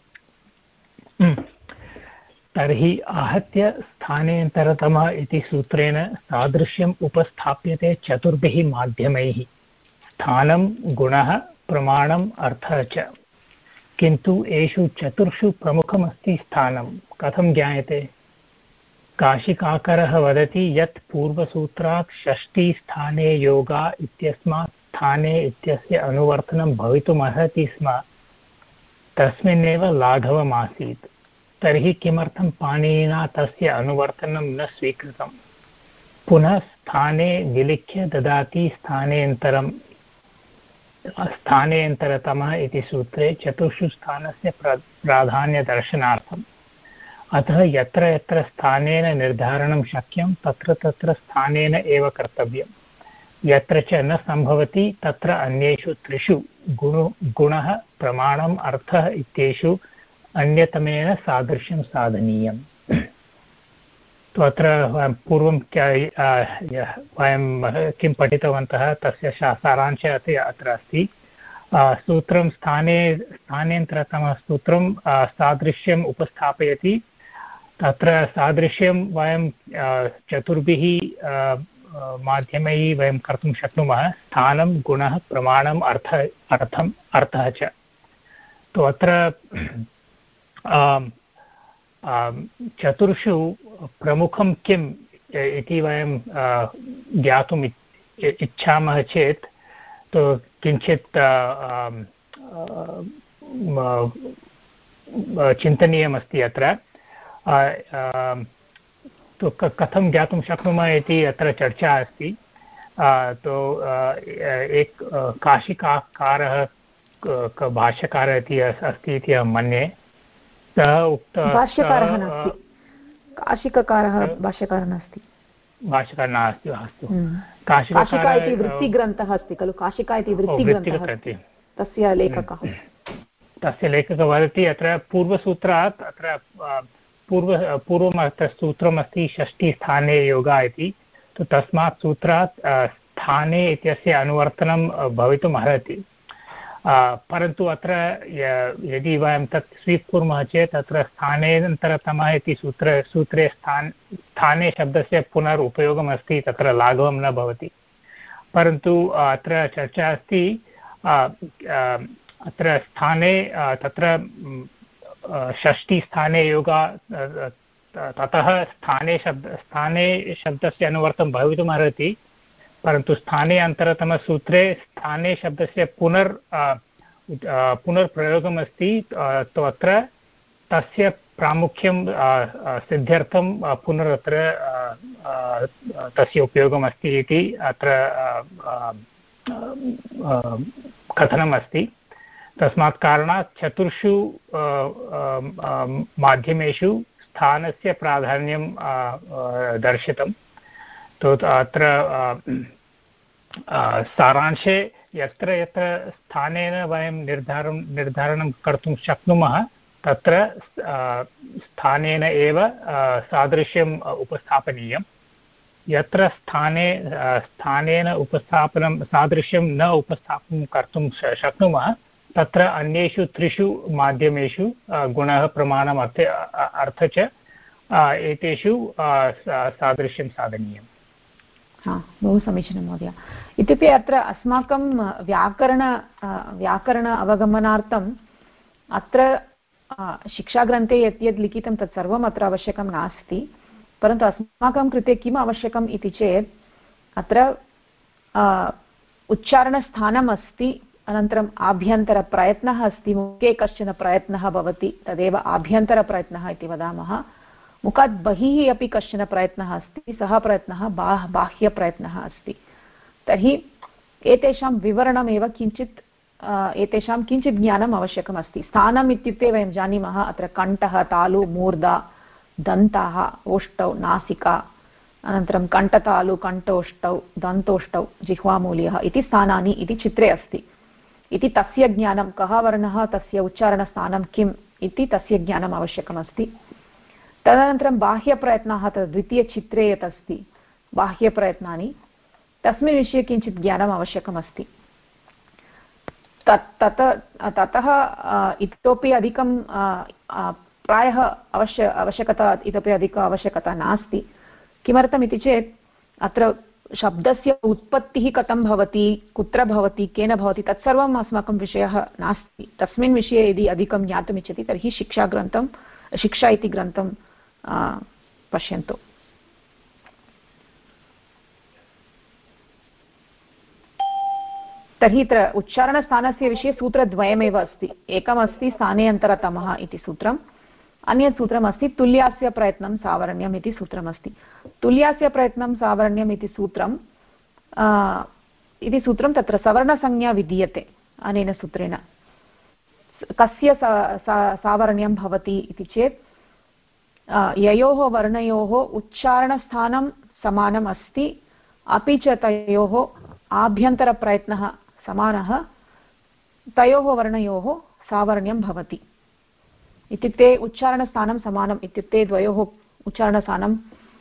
Speaker 8: तर्हि आहत्य स्थानेन्तरतमः इति सूत्रेण सादृश्यम् उपस्थाप्यते चतुर्भिः माध्यमैः, स्थानं, गुणः, प्रमाणम्, अर्थः च। किन्तु एषु चतुर्षु प्रमुखमस्ति स्थानं। कथं ज्ञायते? काशिकाकरः वदति यत् पूर्वसूत्रात् षष्ठीस्थाने योगा इत्यस्मात् स्थाने इत्यस्य अनुवर्तनं भवितुमर्हति स्म, तस्मिन्नेव लाघवमासीत्। तर्हि किमर्थं पाणिनिना तस्य अनुवर्तनं न स्वीकृतं? पुनः स्थाने विलिख्य ददाति स्थानेन्तरतमः इति सूत्रे चतुर्षु स्थानस्य प्राधान्यदर्शनार्थम्। अतः यत्र यत्र स्थानेन निर्धारणं शक्यं तत्र तत्र स्थानेन एव कर्तव्यं। यत्र च न सम्भवति तत्र अन्येषु त्रिषु गुणः, प्रमाणम्, अर्थः इत्येषु अन्यतमेन सादृश्यं साधनीयम्। अत्र पूर्वं वयं किं पठितवन्तः तस्य सारांशः अपि अत्र अस्ति। सूत्रं स्थानेन्तरतमः सूत्रं सादृश्यम् उपस्थापयति। तत्र सादृश्यं वयं चतुर्भिः माध्यमैः वयं कर्तुं शक्नुमः। स्थानं, गुणः, प्रमाणम्, अर्थः च। अत्र चतुर्षु प्रमुखं किम् इति वयं ज्ञातुम् इच्छामः चेत् किञ्चित् चिन्तनीयमस्ति अत्र। कथं ज्ञातुं शक्नुमः इति अत्र चर्चा अस्ति। एक काशिकाकारः भाष्यकारः इति अस्ति इति अहं मन्ये।
Speaker 1: भाष्यकारः नास्ति, काशिककारः भाष्यकारः नास्ति।
Speaker 8: भाष्यकारः नास्ति, अस्तु।
Speaker 1: काशिका इति वृत्तिग्रन्थः अस्ति खलु, काशिका इति वृत्तिग्रन्थः, तस्य लेखकः वदति अत्र पूर्वसूत्रात् अत्र पूर्वम् अत्र सूत्रमस्ति षष्ठीस्थाने योगा इति। तस्मात् सूत्रात् स्थाने इत्यस्य अनुवर्तनं भवितुम् अर्हति। परन्तु अत्र यदि वयं तत् स्वीकुर्मः चेत् अत्र स्थानेन्तरतमः इति सूत्रे स्थाने शब्दस्य पुनरुपयोगमस्ति, तत्र लाघवं न भवति। परन्तु अत्र चर्चा अस्ति अत्र स्थाने तत्र षष्ठीस्थाने योगा, ततः स्थाने शब्दस्य अनुवर्तनं भवितुमर्हति। परन्तु स्थाने अन्तरतमसूत्रे स्थाने शब्दस्य पुनर्प्रयोगमस्ति। अत्र तस्य प्रामुख्यं सिद्ध्यर्थं पुनरत्र तस्य उपयोगमस्ति इति अत्र कथनमस्ति। तस्मात् कारणात् चतुर्षु माध्यमेषु स्थानस्य प्राधान्यं दर्शितम्। अत्र सारांशे यत्र यत्र स्थानेन वयं निर्धारणं कर्तुं शक्नुमः तत्र स्थानेन एव सादृश्यम् उपस्थापनीयं। यत्र स्थानेन उपस्थापनं सादृश्यं न उपस्थापनं कर्तुं शक्नुमः तत्र अन्येषु त्रिषु माध्यमेषु गुणः, प्रमाणम्, अर्थः च
Speaker 8: एतेषु सादृश्यं साधनीयम्।
Speaker 1: बहु समीचीनं महोदय। इत्युक्ते अत्र अस्माकं व्याकरण अवगमनार्थम् अत्र शिक्षाग्रन्थे यत् यत् लिखितं तत् सर्वम् अत्र आवश्यकं नास्ति, परन्तु अस्माकं कृते किम् आवश्यकम् इति चेत् अत्र उच्चारणस्थानम् अस्ति, अनन्तरम् आभ्यन्तरप्रयत्नः अस्ति, मुखे कश्चन प्रयत्नः भवति, तदेव आभ्यन्तरप्रयत्नः इति वदामः। मुखात् बहिः अपि कश्चन प्रयत्नः अस्ति, सः प्रयत्नः बाह्यप्रयत्नः अस्ति। तर्हि एतेषां विवरणमेव किञ्चित् एतेषां किञ्चित् ज्ञानम् आवश्यकम् अस्ति। स्थानम् इत्युक्ते वयं जानीमः अत्र कण्ठः, तालु, मूर्धा, दन्ताः, ओष्ठौ, नासिका, अनन्तरं कण्ठतालु, कण्ठोष्ठौ, दन्तोष्ठौ, जिह्वामूल्यः इति स्थानानि इति चित्रे अस्ति इति तस्य ज्ञानं, कः वर्णः तस्य उच्चारणस्थानं किम् इति तस्य ज्ञानम् आवश्यकमस्ति। तदनन्तरं बाह्यप्रयत्नाः, तद् द्वितीयचित्रे यत् अस्ति बाह्यप्रयत्नानि, तस्मिन् विषये किञ्चित् ज्ञानम् आवश्यकमस्ति। ततः इतोपि अधिकं प्रायः आवश्यकता इतोपि अधिक आवश्यकता नास्ति। किमर्थम् इति चेत् अत्र शब्दस्य उत्पत्तिः कथं भवति, कुत्र भवति, केन भवति, तत्सर्वम् अस्माकं विषयः नास्ति। तस्मिन् विषये यदि अधिकं ज्ञातुमिच्छति तर्हि शिक्षा इति ग्रन्थं पश्यन्तु। तर्हि अत्र उच्चारणस्थानस्य विषये सूत्रद्वयमेव अस्ति। एकमस्ति स्थानेऽन्तरतमः इति सूत्रम्, अन्यत् सूत्रमस्ति तुल्यास्य प्रयत्नं सावरण्यम् इति सूत्रमस्ति। तुल्यास्य प्रयत्नं सावरण्यम् इति सूत्रं तत्र सवर्णसंज्ञा विधीयते अनेन सूत्रेण। कस्य सावरण्यं भवति इति चेत् ययोः वर्णयोः उच्चारणस्थानं समानम् अस्ति, अपि च तयोः आभ्यन्तरप्रयत्नः समानः, तयोः वर्णयोः सावरण्यं भवति। इत्युक्ते उच्चारणस्थानं समानम् इत्युक्ते द्वयोः उच्चारणस्थानं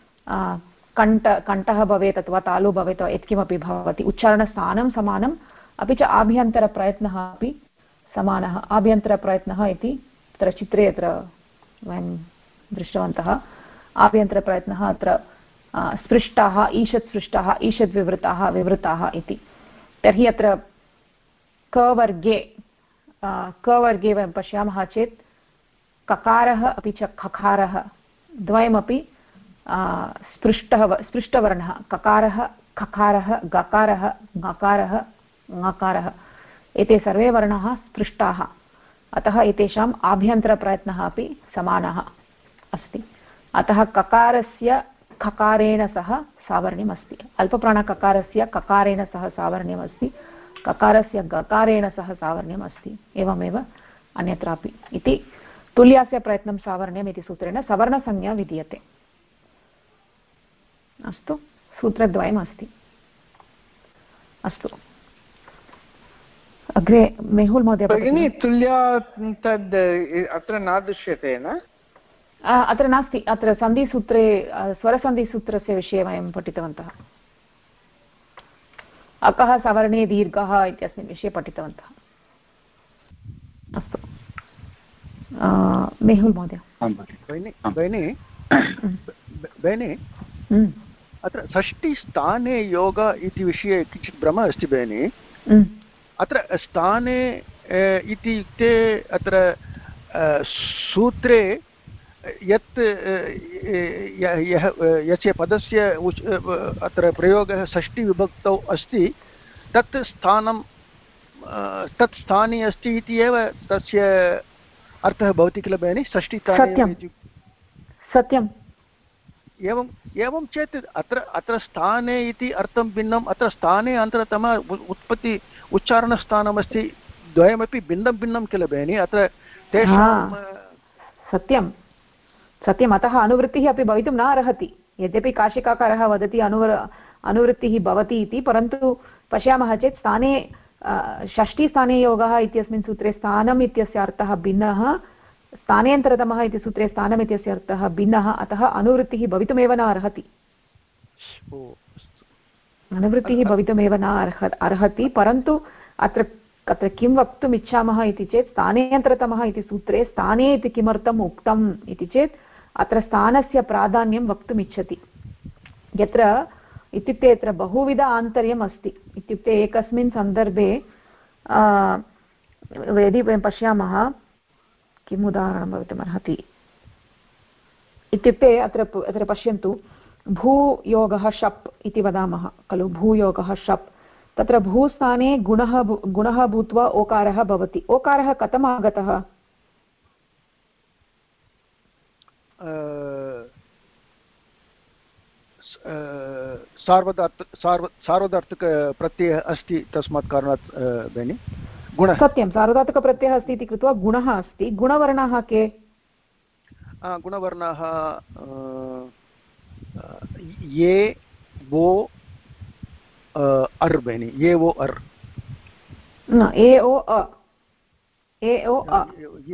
Speaker 1: कण्ठः भवेत् अथवा तालु भवेत्, यत्किमपि भवति, उच्चारणस्थानं समानम्, अपि च आभ्यन्तरप्रयत्नः अपि समानः। आभ्यन्तरप्रयत्नः इति अत्र चित्रे अत्र वयं दृष्टवन्तः। आभ्यन्तरप्रयत्नः अत्र स्पृष्टाः, ईषत् स्पृष्टाः, ईषद् विवृताः इति। तर्हि अत्र कवर्गे वयं पश्यामः चेत् ककारः अपि च खकारः द्वयमपि स्पृष्टवर्णः। ककारः, खकारः, गकारः, ङकारः, ङकारः, एते सर्वे वर्णाः स्पृष्टाः, अतः एतेषाम् आभ्यन्तरप्रयत्नः अपि समानः अस्ति। अतः ककारस्य खकारेण सह सावर्ण्यम् अस्ति, अल्पप्राणककारस्य ककारेण सह सावर्ण्यम् अस्ति, ककारस्य गकारेण सह सावर्ण्यम् अस्ति, एवमेव अन्यत्रापि इति तुल्यास्य प्रयत्नं सावर्ण्यम् इति सूत्रेण सवर्णसंज्ञा विधीयते। अस्तु, सूत्रद्वयम् अस्ति। अस्तु, अग्रे मेहुल् महोदय।
Speaker 7: भगिनी, तुल्या तद् अत्र न दृश्यते न?
Speaker 1: अत्र नास्ति। अत्र सन्धिसूत्रे स्वरसन्धिसूत्रस्य विषये वयं पठितवन्तः। अकः सवर्णे दीर्घः इत्यस्मिन् विषये पठितवन्तः। अस्तु, मेहुल् महोदय।
Speaker 3: भगिनी, अत्र षष्टिस्थाने योग इति विषये किञ्चित् भ्रमः अस्ति भगिनी। अत्र स्थाने इत्युक्ते अत्र सूत्रे यत् यस्य पदस्य अत्र प्रयोगः षष्टिविभक्तौ अस्ति, तत् स्थाने अस्ति इति एव तस्य अर्थः भवति किल भगिनि? षष्टिस्थाने।
Speaker 1: सत्यम्।
Speaker 3: एवं चेत् अत्र स्थाने इति अर्थं भिन्नम्, अत्र स्थाने अन्तरतम उत्पत्ति उच्चारणस्थानमस्ति, द्वयमपि भिन्नं भिन्नं किल भगिनि? अत्र तेषां
Speaker 1: सत्यं सत्यम्। अतः अनुवृत्तिः अपि भवितुं न अर्हति। यद्यपि काशिकाकारः वदति अनुवृत्तिः भवति इति, परन्तु पश्यामः चेत् स्थाने षष्टिस्थाने योगः इत्यस्मिन् सूत्रे स्थानम् इत्यस्य अर्थः भिन्नः, स्थानेऽन्तरतमः इति सूत्रे स्थानम् इत्यस्य अर्थः भिन्नः, अतः अनुवृत्तिः भवितुमेव न अर्हति। अनुवृत्तिः भवितुमेव न अर्हति। परन्तु अत्र किं वक्तुम् इच्छामः इति चेत् स्थानेऽन्तरतमः इति सूत्रे स्थाने इति किमर्थम् उक्तम् इति चेत् अत्र स्थानस्य प्राधान्यं वक्तुम् इच्छति यत्र इत्युक्ते यत्र बहुविध आन्तर्यम् अस्ति इत्युक्ते एकस्मिन् सन्दर्भे यदि वयं पश्यामः किम् उदाहरणं भवितुमर्हति इत्युक्ते अत्र पश्यन्तु भूयोगः शप् इति वदामः खलु भूयोगः शप् तत्र भूस्थाने गुणः भूत्वा ओकारः भवति ओकारः कथम् आगतः
Speaker 3: सार्वधातुकप्रत्ययः अस्ति तस्मात् कारणात् भगिनि गुणः
Speaker 1: सत्यं सार्वधातुकप्रत्ययः अस्ति इति कृत्वा गुणः अस्ति गुणवर्णाः के
Speaker 3: गुणवर्णाः ये वो अर् भगिनि ये वो अर्
Speaker 1: ए ओ अ ए ओ अ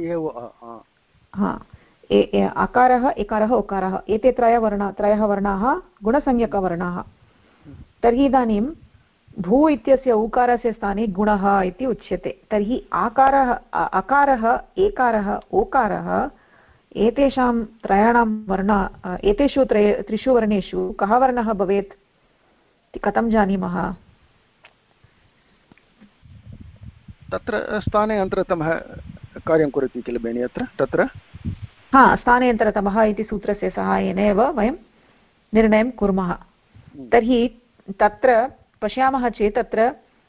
Speaker 1: अकारः एकारः ओकारः एते त्रयः वर्णाः गुणसंज्ञकवर्णाः तर्हि इदानीं भू इत्यस्य उकारस्य स्थाने गुणः इति उच्यते तर्हि अकारः एकारः ओकारः एतेषां त्रयाणां एतेषु त्रिषु वर्णेषु कः वर्णः भवेत् इति कथं जानीमः
Speaker 3: तत्र स्थाने अन्तरतमः कार्यं करोति किल बेनि अत्र तत्र
Speaker 1: स्थाने अन्तरतमः इति सूत्रस्य सहायेन एव वयं निर्णयं कुर्मः तर्हि तत्र पश्यामः चेत् तत्र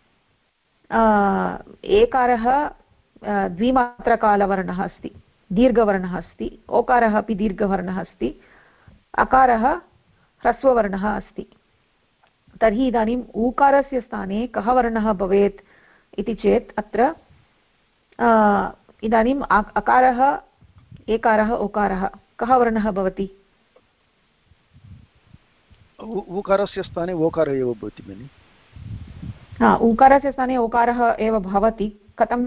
Speaker 1: एकारः द्विमात्रकालवर्णः अस्ति दीर्घवर्णः अस्ति ओकारः अपि दीर्घवर्णः अस्ति अकारः ह्रस्ववर्णः अस्ति तर्हि इदानीम् ऊकारस्य स्थाने कः वर्णः भवेत् इति चेत् अत्र इदानीम् अकारः एकारः ओकारः कः वर्णः भवति
Speaker 3: ऊकारस्य स्थाने ओकारः एव भवति भगिनि
Speaker 1: ऊकारस्य स्थाने ओकारः एव भवति कथम्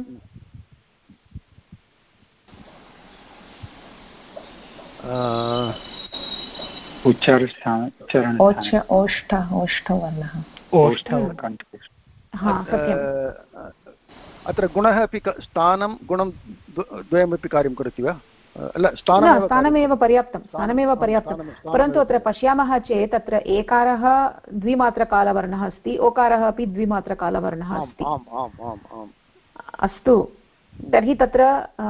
Speaker 3: अत्र गुणः अपि स्थानं गुणं द्वयमपि कार्यं करोति वा
Speaker 1: स्थानमेव पर्याप्तं परन्तु अत्र पश्यामः चेत् अत्र एकारः द्विमात्रकालवर्णः अस्ति ओकारः अपि द्विमात्रकालवर्णः अस्ति अस्तु तर्हि तत्र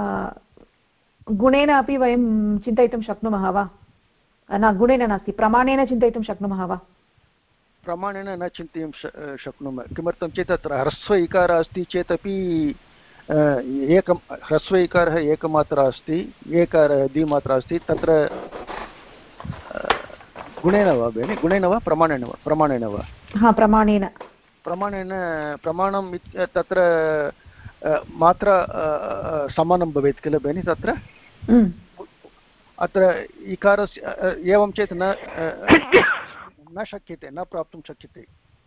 Speaker 1: गुणेन अपि वयं चिन्तयितुं शक्नुमः वा न गुणेन नास्ति प्रमाणेन चिन्तयितुं शक्नुमः वा
Speaker 3: प्रमाणेन न चिन्तयितुं शक्नुमः किमर्थं चेत् अत्र ह्रस्व इकारः अस्ति चेत् अपि एकं ह्रस्व इकारः एकमात्रा अस्ति एकारः द्विमात्रा अस्ति तत्र गुणेन वा भगिनि गुणेन वा प्रमाणेन वा प्रमाणं तत्र मात्रा समानं भवेत् किल भगिनि तत्र अत्र इकारस्य एवं चेत् न शक्यते न प्राप्तुं शक्यते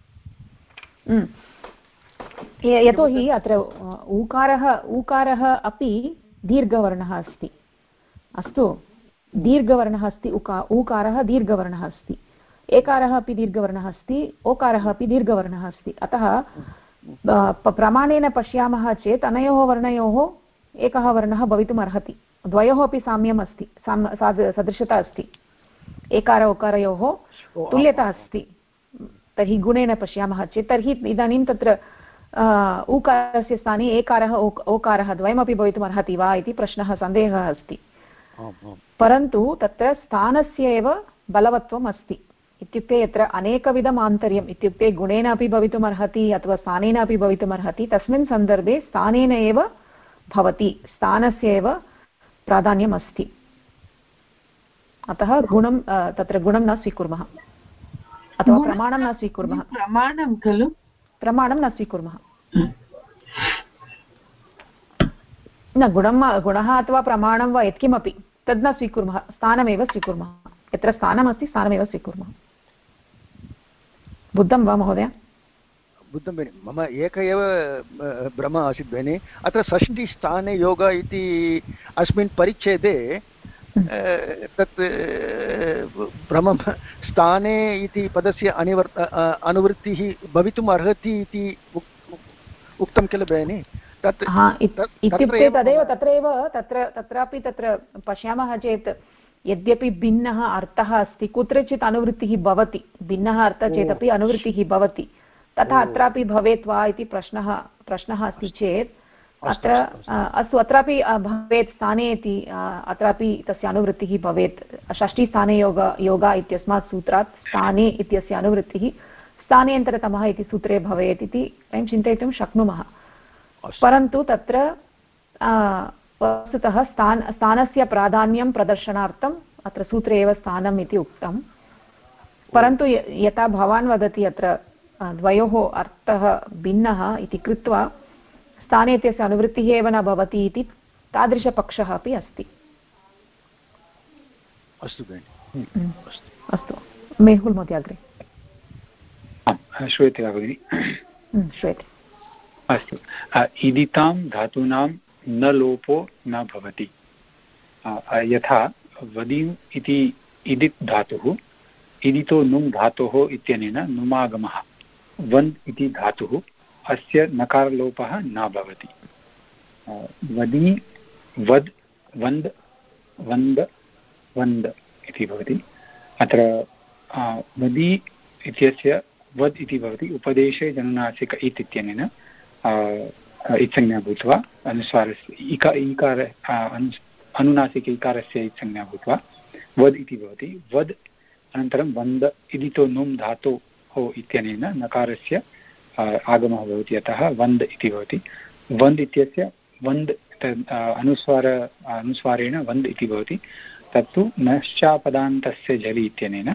Speaker 1: यतोहि अत्र ऊकारः अपि दीर्घवर्णः अस्ति अस्तु दीर्घवर्णः अस्ति ऊकारः दीर्घवर्णः अस्ति एकारः अपि दीर्घवर्णः अस्ति ओकारः अपि दीर्घवर्णः अस्ति अतः प्रमाणेन पश्यामः चेत् अनयोः वर्णयोः एकः वर्णः भवितुम् अर्हति द्वयोः अपि साम्यम् अस्ति सदृशता अस्ति एकार ओकारयोः तुल्यता अस्ति तर्हि गुणेन पश्यामः चेत् तर्हि इदानीं तत्र ऊकारस्य स्थाने एकारः ओकारः द्वयमपि भवितुम् अर्हति वा इति प्रश्नः सन्देहः अस्ति परन्तु तत्र स्थानस्य एव बलवत्वम् अस्ति इत्युक्ते यत्र अनेकविधम् आन्तर्यम् इत्युक्ते गुणेन अपि भवितुम् अर्हति अथवा स्थानेन अपि भवितुम् अर्हति तस्मिन् सन्दर्भे स्थानेन एव भवति स्थानस्य एव प्राधान्यम् अस्ति अतः तत्र गुणं न स्वीकुर्मः अथवा प्रमाणं न स्वीकुर्मः प्रमाणं न स्वीकुर्मः न गुणः अथवा प्रमाणं वा यत्किमपि तद् न स्वीकुर्मः स्थानमेव स्वीकुर्मः यत्र स्थानमस्ति स्थानमेव स्वीकुर्मः बुद्धं वा महोदय
Speaker 3: बुद्धं भगिनि मम एक एव भ्रमः आसीत् भगिनि अत्र षष्ठीस्थाने योग इति अस्मिन् परिच्छेदे तत् भ्रमं स्थाने इति पदस्य अनुवृत्तिः भवितुम् अर्हति इति उक्तं किल भगिनि
Speaker 1: इत्युक्ते तदेव तत्रैव तत्रापि तत्र पश्यामः चेत् यद्यपि भिन्नः अर्थः अस्ति कुत्रचित् अनुवृत्तिः भवति भिन्नः अर्थः चेदपि अनुवृत्तिः भवति तथा अत्रापि भवेत् वा इति प्रश्नः अस्ति चेत् अत्र अस्तु अत्रापि भवेत् स्थाने इति अत्रापि तस्य अनुवृत्तिः भवेत् षष्ठीस्थाने योगा इत्यस्मात् सूत्रात् स्थाने इत्यस्य अनुवृत्तिः स्थानेन्तरतमः इति सूत्रे भवेत् इति वयं चिन्तयितुं शक्नुमः परन्तु तत्र वस्तुतः स्थानस्य प्राधान्यं प्रदर्शनार्थम् अत्र सूत्रे एव स्थानम् इति उक्तं परन्तु यथा भवान् वदति अत्र द्वयोः अर्थः भिन्नः इति कृत्वा स्थाने इत्यस्य अनुवृत्तिः एव न भवति इति तादृशपक्षः अपि अस्ति अस्तु मेहुल् महोदय अग्रे
Speaker 9: श्रूयते वा भगिनि
Speaker 1: श्रूयते
Speaker 9: अस्तु इदितां धातूनां न लोपो न भवति यथा वदिम् इति इदित् धातुः इदितो नुम् धातोः इत्यनेन नुमागमः वन् इति धातुः अस्य नकारलोपः न भवति वदि वद् वन्द् वन्द वन्द इति भवति अत्र वदि इत्यस्य वद् इति भवति उपदेशे जनुनासिक इत् इत्यनेन इत्संज्ञा भूत्वा अनुस्वारस्य अनुनासिक इकारस्य इत्संज्ञा भूत्वा वद् इति भवति वद् अनन्तरं वन्द इदितो नुम् धातोः इत्यनेन नकारस्य आगमः भवति अतः वन्द इति भवति वन्द् इत्यस्य वन्द् अनुस्वारेण वन्द् इति भवति तत्तु नश्चापदान्तस्य झलि इत्यनेन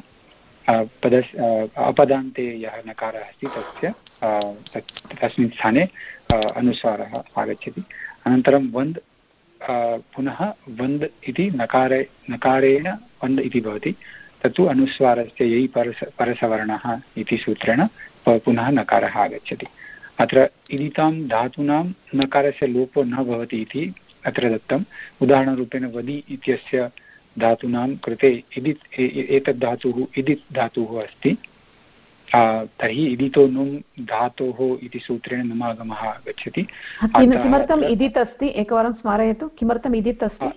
Speaker 9: अपदान्ते यः नकारः अस्ति तस्य तस्मिन् स्थाने अनुस्वारः आगच्छति अनन्तरं वन्द् पुनः वन्द् इति नकारेण वन्द् इति भवति तत्तु अनुस्वारस्य यै परसवर्णः इति सूत्रेण पुनः नकारः आगच्छति अत्र इदितां धातूनां नकारस्य लोपो न भवति इति अत्र दत्तम् उदाहरणरूपेण वदि इत्यस्य धातूनां कृते इदित् एतद् धातुः इदित् धातुः अस्ति तर्हि इदितो नुम् धातोः इति सूत्रेण नुमागमः आगच्छति
Speaker 1: किमर्थम् इदित् अस्ति एकवारं स्मारयतु किमर्थम् इदित् अस्ति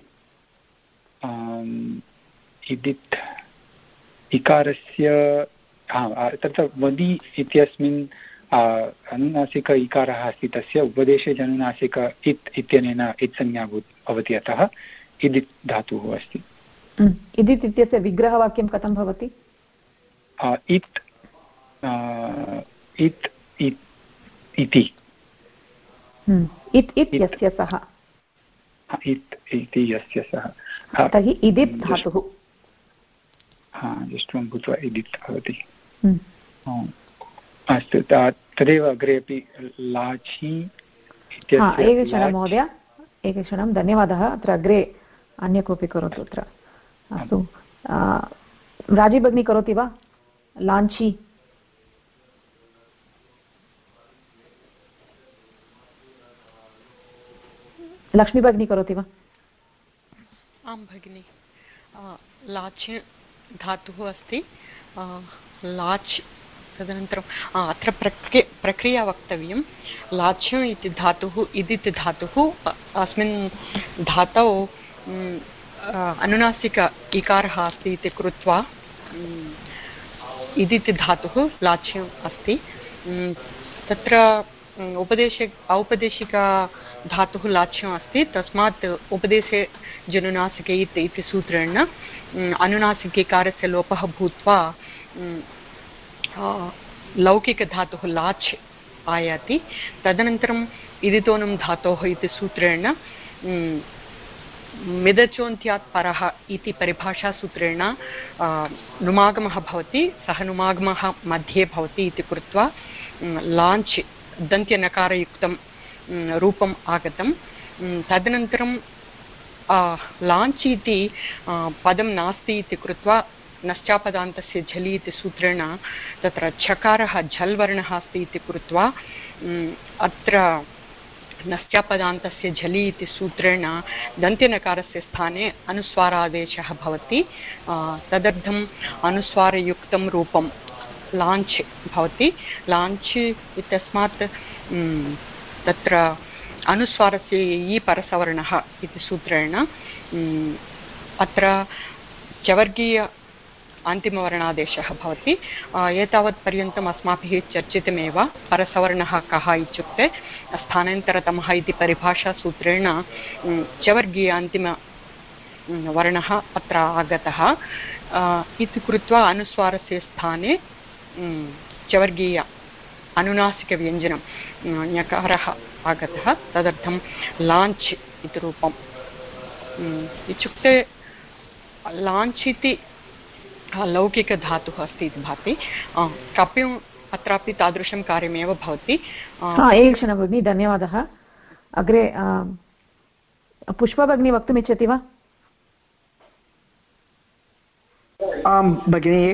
Speaker 9: इदित् इकारस्य तत्र वदि इत्यस्मिन् अनुनासिक इकारः अस्ति तस्य उपदेशे जनुनासिक इत् इत्यनेन इत्संज्ञा भवति अतः इदित् धातुः अस्ति
Speaker 1: इदित् इत्यस्य विग्रहवाक्यं कथं भवति
Speaker 9: इत् इत् इति
Speaker 1: इत् इत्यस्य सः
Speaker 9: इत् इति यस्य सः
Speaker 1: तर्हि इदित् धातुः
Speaker 9: दृष्ट्वा भूत्वा इदित् भवति अस्तु तदेव अग्रे अपि लाचि
Speaker 1: एकक्षणं महोदय एकक्षणं धन्यवादः अत्र अग्रे अन्य कोऽपि करोतु अत्र अस्तु राजी भगिनी करोति वा लाञ्ची लक्ष्मी भगिनी करोति वा
Speaker 5: आं भगिनि लाच् धातुः अस्ति लाच् तदनन्तरम् अत्र प्रक्रिया वक्तव्यं लाच् इति धातुः इदित् धातुः अस्मिन् धातौ अनुनासिक इकारः अस्ति इति कृत्वा इदित् धातुः लाच् अस्ति तत्र औपदेशिक धातुः लाच्यम् अस्ति तस्मात् उपदेशे जनुनासिके इति सूत्रेण अनुनासिकेकारस्य लोपः भूत्वा लौकिकधातुः लाच् आयाति तदनन्तरम् इदितोनुं धातोः इति सूत्रेण मिदचोन्त्यात् परः इति परिभाषासूत्रेण नुमागमः भवति सः नुमागमः मध्ये भवति इति कृत्वा लाञ्च् दन्त्यनकारयुक्तं रूपम् आगतं तदनन्तरं लाञ्च् इति पदं नास्ति इति कृत्वा नश्चापदान्तस्य झलि इति सूत्रेण तत्र छकारः झल् वर्णः अस्ति इति कृत्वा अत्र नश्चापदान्तस्य झलि इति सूत्रेण दन्त्यनकारस्य स्थाने अनुस्वारादेशः भवति तदर्थम् अनुस्वारयुक्तं रूपं लाञ्च् भवति लाञ्च् इत्यस्मात् तत्र अनुस्वारस्य इ परसवर्णः इति सूत्रेण अत्र चवर्गीय अन्तिमवर्णादेशः भवति। एतावत्पर्यन्तम् अस्माभिः चर्चितमेव। परसवर्णः कः इत्युक्ते स्थानान्तरतमः इति परिभाषासूत्रेण चवर्गीय अन्तिमवर्णः अत्र आगतः इति कृत्वा अनुस्वारस्य स्थाने चवर्गीय अनुनासिकव्यञ्जनं ञकारः आगतः। तदर्थं लाञ्च् इति रूपम् इत्युक्ते लाञ्च् इति लौकिकधातुः अस्ति इति भाति। कप्युम् अत्रापि तादृशं कार्यमेव भवति।
Speaker 1: एकक्षणं भगिनि, धन्यवादः। अग्रे पुष्पा भगिनी वक्तुमिच्छति वा?
Speaker 7: आं भगिनि,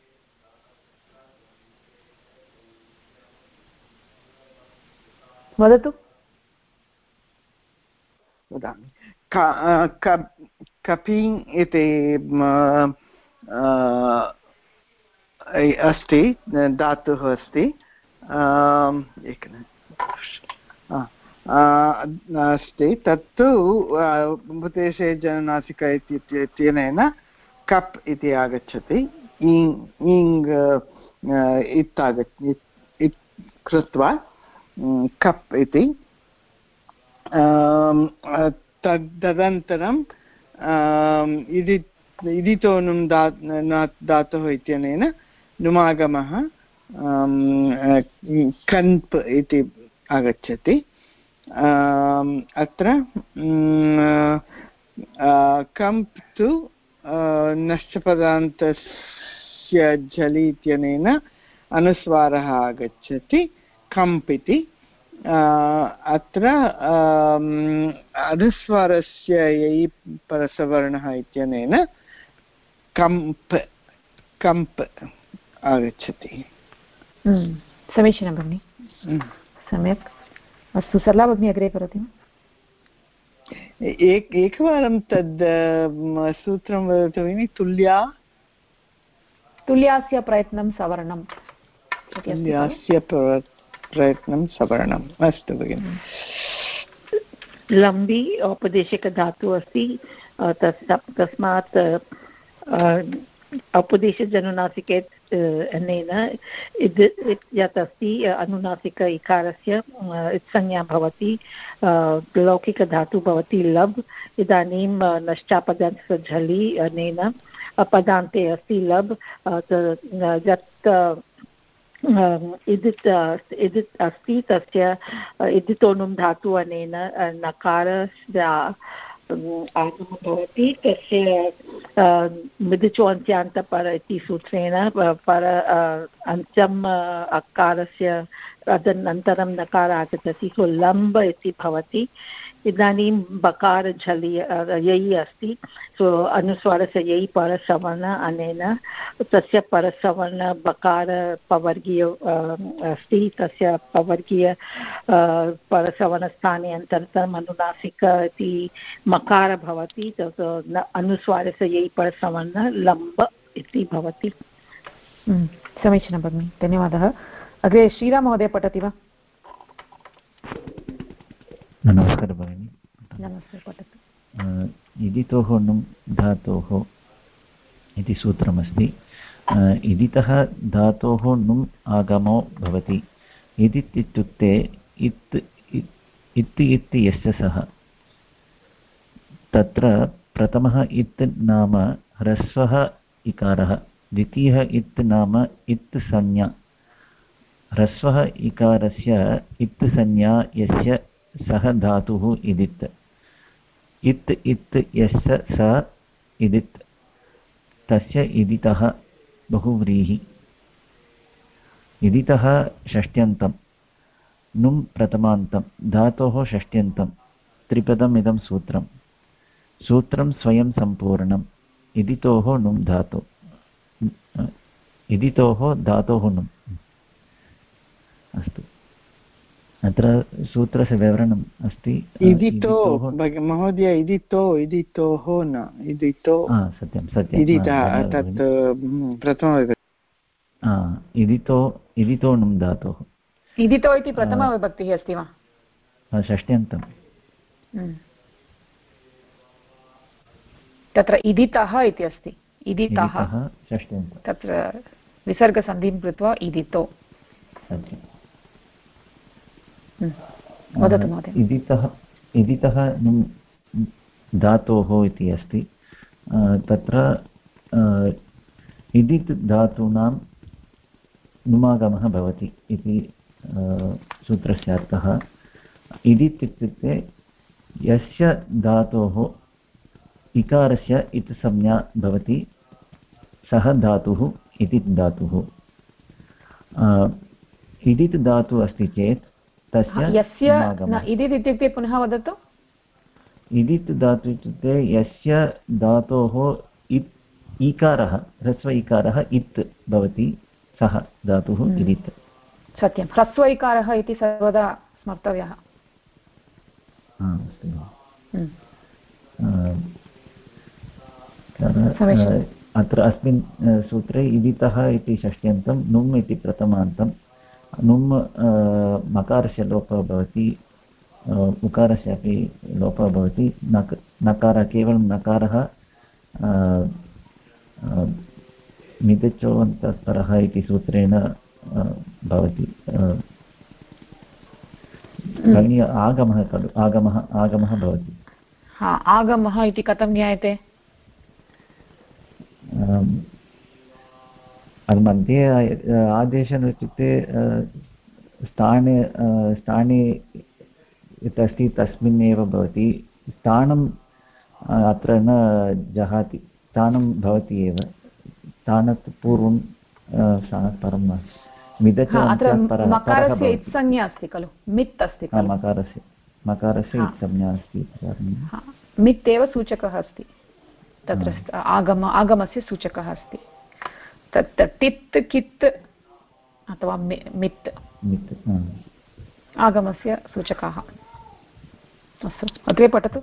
Speaker 1: वदतु।
Speaker 7: वदामि। कपि इति अस्ति, धातुः अस्ति, अस्ति। तत्तु उपदेशे जननासिका इत्यनेन कप् इति आगच्छति। इङ् इत् कृत्वा कप् इति। तदनन्तरं इदितोनुं धातुः इत्यनेन नुमागमः कन्प् इति आगच्छति। अत्र कम्प् तु नश्चपदान्तस्य झलि इत्यनेन अनुस्वारः आगच्छति, कम्प् इति। अत्र अनुस्वारस्य यै परसवर्णः इत्यनेन कम्प् आगच्छति।
Speaker 1: समीचीनं भगिनि, सम्यक्। अस्तु, सरला भगिनी अग्रे करोति वा?
Speaker 7: एकवारं तद् सूत्रं वदतु भगिनि।
Speaker 1: तुल्यास्य प्रयत्नं सवर्णं।
Speaker 7: तुल्यास्य प्रयत्नं सवर्णम्। अस्तु भगिनि।
Speaker 10: लम्बी औपदेशिकधातुः अस्ति, तस्मात् औपदेशजनुनासिके अनेन यत् अस्ति अनुनासिक इकारस्य संज्ञा भवति, लौकिकधातुः भवति लब्। इदानीं नश्चापदस्य झलि अनेन पदान्ते अस्ति लब्। यत् इदित् अस्ति तस्य इदितोनुं धातु अनेन नकारस्य आगमः भवति। तस्य मिदिचो अन्त्यान्तपर इति सूत्रेण पर अन्त्यम् अकारस्य तदनन्तरं नकार आगच्छति, सो लम्ब इति भवति। इदानीं बकार झलि यै अस्ति, सो अनुस्वारस्य यै परसवर्ण अनेन तस्य परसवर्ण बकार पवर्गीय अस्ति, तस्य पवर्गीय परसवर्णस्थाने अन्तरतम् अनुनासिक इति मकार भवति। तत् अनुस्वारस्य यै परसवर्ण लम्ब इति भवति।
Speaker 1: समीचीनं भगिनि, धन्यवादः। अग्रे श्रीराममहोदय पठति वा?
Speaker 11: नमस्कारः भगिनि।
Speaker 1: नमस्ते, पठतु।
Speaker 11: इदितोः नुं धातोः इति सूत्रमस्ति। इदितः धातोः नुम् आगमो भवति। इदित् इत्युक्ते इत् यस्य सः। तत्र प्रथमः इत् नाम ह्रस्वः इकारः, द्वितीयः इत् नाम इत् संज्ञा। ह्रस्वः इकारस्य इत् संज्ञा यस्य सः धातुः इदित्। इत् यस्य स इदित्, तस्य इदितः बहुव्रीहि। इदितः षष्ट्यन्तं, नुं प्रथमान्तं, धातोः षष्ट्यन्तं। त्रिपदम् इदं सूत्रं। सूत्रं स्वयं सम्पूर्णम्। इदितोः नुं धातु, इदितोः धातोः नुम्। अस्तु, अत्र सूत्रस्य विवरणम् अस्ति।
Speaker 7: इदितो महोदय, इदितोः न इदितो।
Speaker 11: सत्यं सत्यम्,
Speaker 7: इदितः तत् प्रथमविभक्ति।
Speaker 11: इदितो नुं धातोः।
Speaker 1: इदितो इति प्रथमविभक्तिः अस्ति वा?
Speaker 11: षष्ट्यन्तं।
Speaker 1: तत्र इदितः इति अस्ति, इदितः
Speaker 11: षष्ट्यन्तं
Speaker 1: तत्र विसर्गसन्धिं कृत्वा इदितो वदतु महोदय।
Speaker 11: इदितः धातोः इति अस्ति तत्र इदित् धातूनां नुमागमः भवति इति सूत्रस्य अर्थः। इदित् इत्युक्ते यस्य धातोः इकारस्य इत् संज्ञा भवति सः धातुः इदित् धातुः। इदित् धातुः अस्ति चेत् तस्य
Speaker 1: इदित् इत्युक्ते पुनः वदतु।
Speaker 11: इदित् धातुः इत्युक्ते यस्य धातोः इकारः ह्रस्व इकारः इत् भवति सः धातुः इदित्।
Speaker 1: सत्यं, ह्रस्व इकारः इति सर्वदा स्मर्तव्यः।
Speaker 11: अत्र अस्मिन् सूत्रे इदितः इति षष्ट्यन्तं नुम् इति प्रथमान्तं नुम् मकारस्य लोपः भवति उकारस्य अपि लोपः भवति नकारः केवलं नकारः मिदचोऽन्तःपरः इति सूत्रेण भवति। भगिनी आगमः खलु आगमः भवति।
Speaker 1: आगमः इति कथं ज्ञायते?
Speaker 11: मध्ये आदेशः इत्युक्ते स्थाने यत् अस्ति तस्मिन्नेव भवति। स्थानम् अत्र न जहाति, स्थानं भवति एव, स्थानात् पूर्वं स्थानात् परं नास्ति।
Speaker 1: मकारस्य इत्संज्ञा अस्ति खलु, मित् अस्ति खलु,
Speaker 11: मकारस्य इत्संज्ञा अस्ति,
Speaker 1: मित् एव सूचकः अस्ति तत्र, आगमस्य सूचकः अस्ति। तत् टित् कित् अथवा मित् आगमस्य सूचकाः। अस्तु, अग्रे पठतु।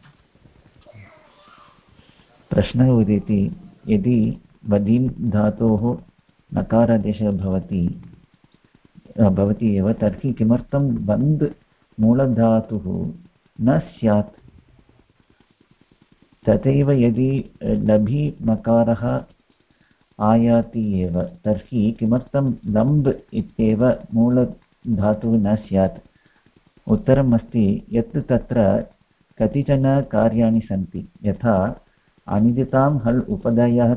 Speaker 11: प्रश्नः उदेति यदि वदीं धातोः नकारादेशः भवति एव तर्हि किमर्थं बन्द् मूलधातुः न स्यात्? तथैव यदि लभि मकारः आयाति एव तर्हि किमर्थं लम्ब् इत्येव मूलधातुः न स्यात्? उत्तरम् अस्ति यत् तत्र कतिचन कार्याणि सन्ति, यथा अनिदितां हल् उपधायाः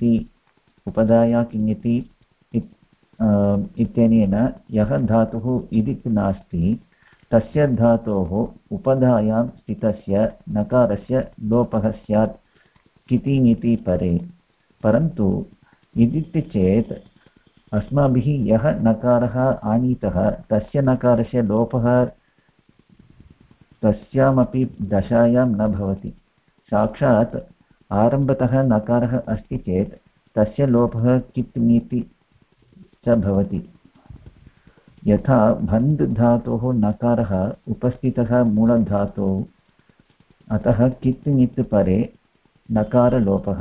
Speaker 11: किङिति इत्यनेन यः धातुः इदित् नास्ति तस्य धातोः उपधायां स्थितस्य नकारस्य लोपः स्यात् कितिङिति परे। परन्तु इदित् चेत् अस्माभिः यः नकारः आनीतः तस्य नकारस्य लोपः तस्यामपि दशायां न भवति। साक्षात् आरम्भतः नकारः अस्ति चेत् तस्य लोपः कित्ङिति च भवति। यथा भन्द् धातोः नकारः उपस्थितः मूलधातोः, अतः कित्ङित् परे नकारलोपः।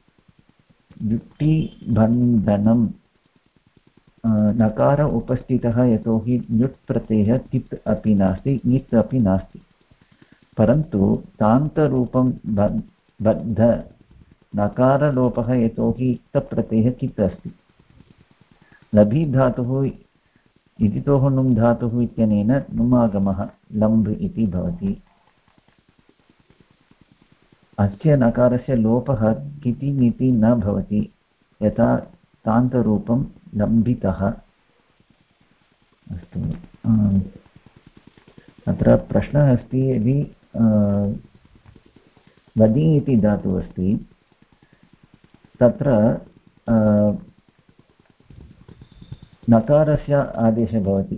Speaker 11: युक्तिबन्धनं नकार उपस्थितः यतोहि ञुट् प्रत्ययः कित् अपि नास्ति ङित् अपि नास्ति, परन्तु तान्तरूपं बद्ध नकारलोपः यतोहि तप्रत्ययः कित् अस्ति। लभि धातुः इदितोः नुम् धातुः इत्यनेन नुमागमः लम्ब् इति भवति। अस्य नकारस्य लोपः कितिङिति न भवति, यथा तान्तरूपं लम्बितः। अस्तु, अत्र प्रश्नः अस्ति यदि वदि इति धातुः अस्ति तत्र नकारस्य आदेशः भवति।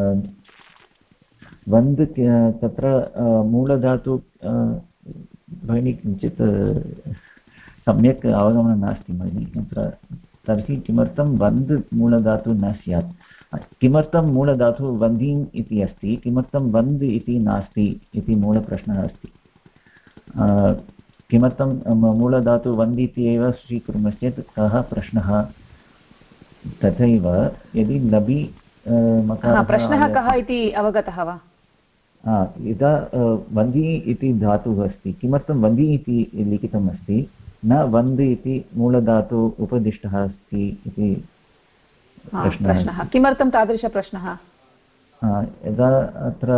Speaker 11: वन्द् तत्र मूलधातु भगिनी किञ्चित् सम्यक् अवगमनं नास्ति भगिनी तत्र। तर्हि किमर्थं वन्द् मूलधातु न स्यात्? किमर्थं मूलधातुः वन्दिम् इति अस्ति, किमर्थं वन्द् इति नास्ति इति मूलप्रश्नः अस्ति। किमर्थं मूलधातु वन्द् इति एव स्वीकुर्मश्चेत् कः प्रश्नः? तथैव यदि लबि
Speaker 1: प्रश्नः कः इति अवगतः वा?
Speaker 11: यदा वन्दी इति धातुः अस्ति, किमर्थं वन्दी इति लिखितम् अस्ति? न वन्द् इति मूलधातु उपदिष्टः अस्ति इति
Speaker 1: प्रश्नः। किमर्थं तादृशप्रश्नः?
Speaker 11: यदा अत्र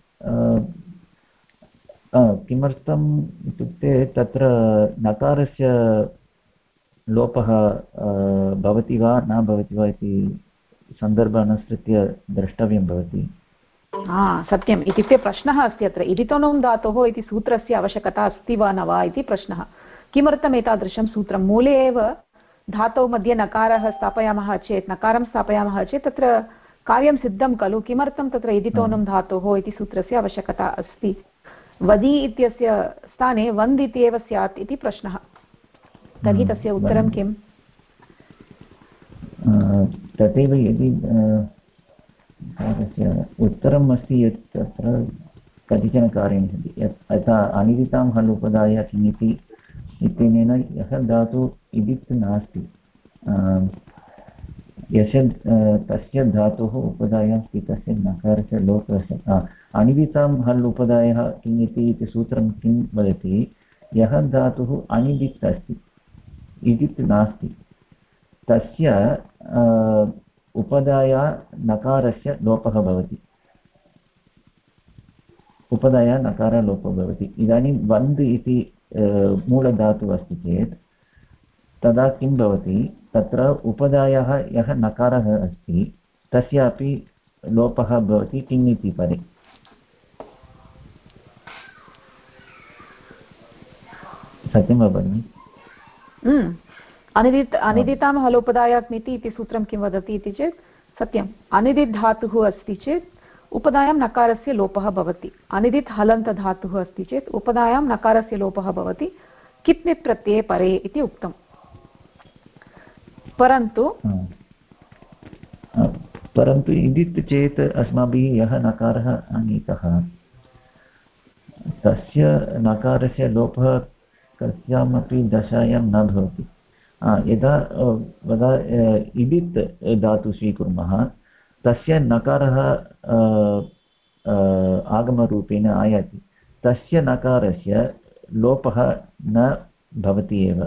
Speaker 11: किमर्थम् इत्युक्ते तत्र नकारस्य लोपः भवति वा न भवति वा इति सन्दर्भानुसृत्य द्रष्टव्यं भवति।
Speaker 1: सत्यम्। इत्युक्ते प्रश्नः अस्ति अत्र इदितोनुं धातोः इति सूत्रस्य आवश्यकता अस्ति वा न वा इति प्रश्नः। किमर्थम् एतादृशं सूत्रं? मूले एव धातौ मध्ये नकारः स्थापयामः चेत् नकारं स्थापयामः चेत् तत्र कार्यं सिद्धं खलु। किमर्थं तत्र इदितोनुं धातोः इति सूत्रस्य आवश्यकता अस्ति? वदि इत्यस्य स्थाने वन्द् इति एव स्यात् इति प्रश्नः। तर्हि तस्य उत्तरं किम्?
Speaker 11: तथैव यदि उत्तरम् अस्ति यत् तत्र कतिचन कार्याणि सन्ति यथा अनिदितां हल् उपदाय किमिति इत्यनेन यः धातु इदित् नास्ति तस्य धातुः उपदायः अस्ति तस्य नकारस्य लोपस्य अनिदितां हल् उपदायः किम् इति सूत्रं किं वदति? यः धातुः अनिदित् अस्ति इदित् नास्ति तस्य उपदाया नकारस्य लोपः भवति। उपदाया नकारलोपः भवति। इदानीं वन्द् इति मूलधातुः अस्ति चेत् तदा किं भवति? तत्र उपदायाः यः नकारः अस्ति तस्यापि लोपः भवति किम् इति परे। सत्यं वा भगिनि?
Speaker 1: अनिदितां हलोपदायात्मिति इति सूत्रं किं वदति इति चेत् सत्यम्। अनिदित् धातुः अस्ति चेत् उपदायां नकारस्य लोपः भवति। अनिदित् हलन्त धातुः अस्ति चेत् उपदायां नकारस्य लोपः भवति किप्नित् प्रत्यये परे इति उक्तम्।
Speaker 11: परन्तु इदित् चेत् अस्माभिः यः नकारः आनीतः तस्य नकारस्य लोपः कस्यामपि दशायां न भवति। यदा वदा इदित् धातु स्वीकुर्मः तस्य नकारः आगमरूपेण आयाति तस्य नकारस्य लोपः न भवति एव